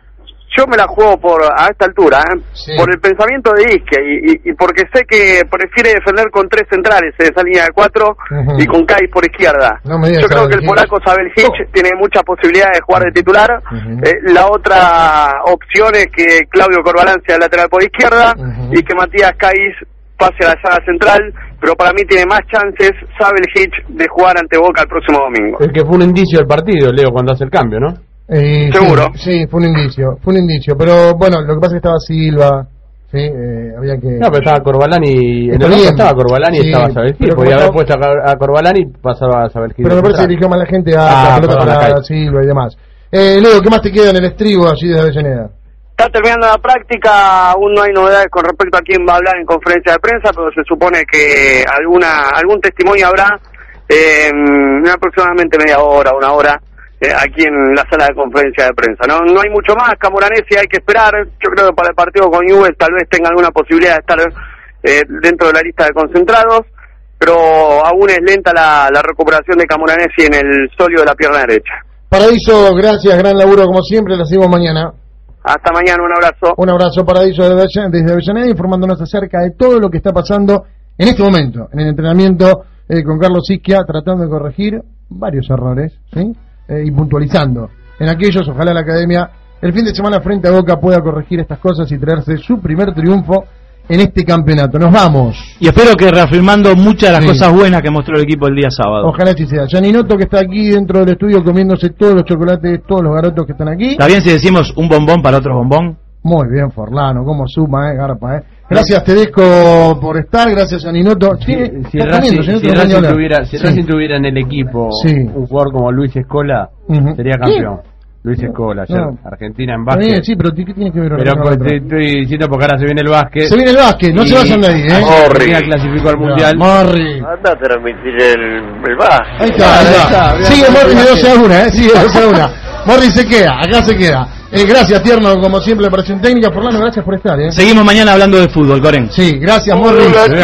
yo me la juego por a esta altura, ¿eh? Sí. Por el pensamiento de Isquia y, y, y porque sé que prefiere defender con tres centrales en esa línea de cuatro, uh-huh, y con Kais por izquierda. No yo creo que el polaco Sabel Hitch oh. tiene mucha posibilidad de jugar de titular. Uh-huh. eh, la otra opción es que Claudio Corbalán sea lateral por izquierda, uh-huh, y que Matías Kais pase a la saga central, pero para mí tiene más chances Sabel Hitch de jugar ante Boca el próximo domingo. El que fue un indicio del partido, Leo, cuando hace el cambio, ¿no? Eh, ¿Seguro? Sí, sí, fue un indicio, fue un indicio, pero bueno, lo que pasa es que estaba Silva, sí, eh, había que... No, pero estaba Corbalán y... En el banco estaba Corbalán y sí, estaba Sabel Hitch, podía haber puesto a Corbalán y pasaba a Sabel Hitch. Pero me parece que eligió más la gente a ah, la pelota para la Silva y demás. Eh, Leo, ¿qué más te queda en el estribo allí de Avellaneda? Está terminando la práctica, aún no hay novedades con respecto a quién va a hablar en conferencia de prensa, pero se supone que alguna algún testimonio habrá eh, en aproximadamente media hora, una hora, eh, aquí en la sala de conferencia de prensa. No no hay mucho más, Camoranesi hay que esperar, yo creo que para el partido con Newell's tal vez tenga alguna posibilidad de estar eh, dentro de la lista de concentrados, pero aún es lenta la, la recuperación de Camoranesi en el solio de la pierna derecha. Paraíso, gracias, gran laburo como siempre, la seguimos mañana. Hasta mañana, un abrazo. Un abrazo, Paraíso, desde Avellaneda, informándonos acerca de todo lo que está pasando en este momento, en el entrenamiento eh, con Carlos Isquia, tratando de corregir varios errores, ¿sí? Eh, y puntualizando en aquellos, ojalá la academia el fin de semana frente a Boca pueda corregir estas cosas y traerse su primer triunfo en este campeonato. Nos vamos. Y espero que reafirmando muchas de las sí. cosas buenas que mostró el equipo el día sábado. Ojalá así sea. Janinoto, que está aquí dentro del estudio comiéndose todos los chocolates, todos los garotos que están aquí. ¿Está bien si decimos un bombón para otro bombón? Muy bien, Forlano, cómo suma, eh, Garpa, eh. Gracias, Tedesco, por estar, gracias, Janinoto. Si, si, si Racing, si Racing tuviera, si sí. tuviera en el equipo sí. un jugador como Luis Escola, uh-huh. sería campeón. ¿Qué? Luis Escola, ayer, no. Argentina en básquet. Sí, pero ¿qué tiene que ver? Pero con, te estoy diciendo porque ahora se viene el básquet. Se viene el básquet, no se vayan de ahí, ¿eh? Argentina clasificó al Mundial. Morri. Anda a transmitir el, el básquet. Ahí está, ahí está. está. Sigue Morri de doce a uno, ¿eh? Sigue doce a uno. Morri se queda, acá se queda. Eh, gracias, Tierno, como siempre, la operación técnica. Forlano, gracias por estar, ¿eh? Seguimos mañana hablando de fútbol, Coren. Sí, gracias, Morri.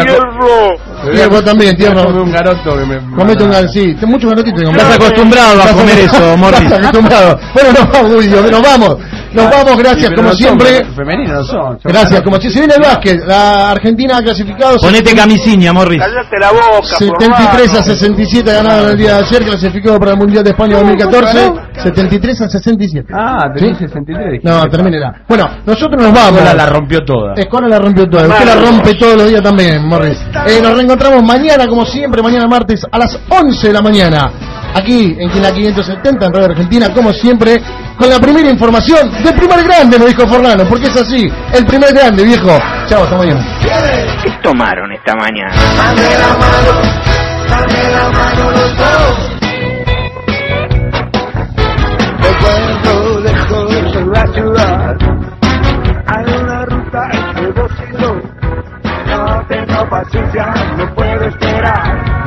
Tierno también, Tierno. Come un garoto que me... Comete un garoto, sí. Muchos garotitos. Estás acostumbrado a comer eso, Morri. Estás acostumbrado. Bueno, nos vamos, nos vamos. Nos vamos, gracias, Sí, como no siempre. Son, femeninos no son. Gracias, como si se viene el básquet. La Argentina ha clasificado. Ponete camisinha, Morris. Cállate la boca, setenta y tres a sesenta y siete ganaron el día de ayer, clasificado para el Mundial de España dos mil catorce. setenta y tres a sesenta y siete. Ah, ¿Sí? tenés sesenta y tres. No, termínela. Bueno, nosotros nos vamos. Escola la rompió toda. Escola la rompió toda. Usted la rompe todos los días también, Morris. Eh, nos reencontramos mañana, como siempre, mañana martes a las once de la mañana. Aquí en Quina quinientos setenta, en Radio Argentina, como siempre, con la primera información del primer grande, me dijo Forlano, porque es así, el primer grande, viejo. Chao, hasta mañana. ¿Qué tomaron esta mañana? Dame la mano, dame la mano los dos. Recuerdo lejos en la ciudad, hay una ruta entre dos y dos. No tengo paciencia, no puedo esperar.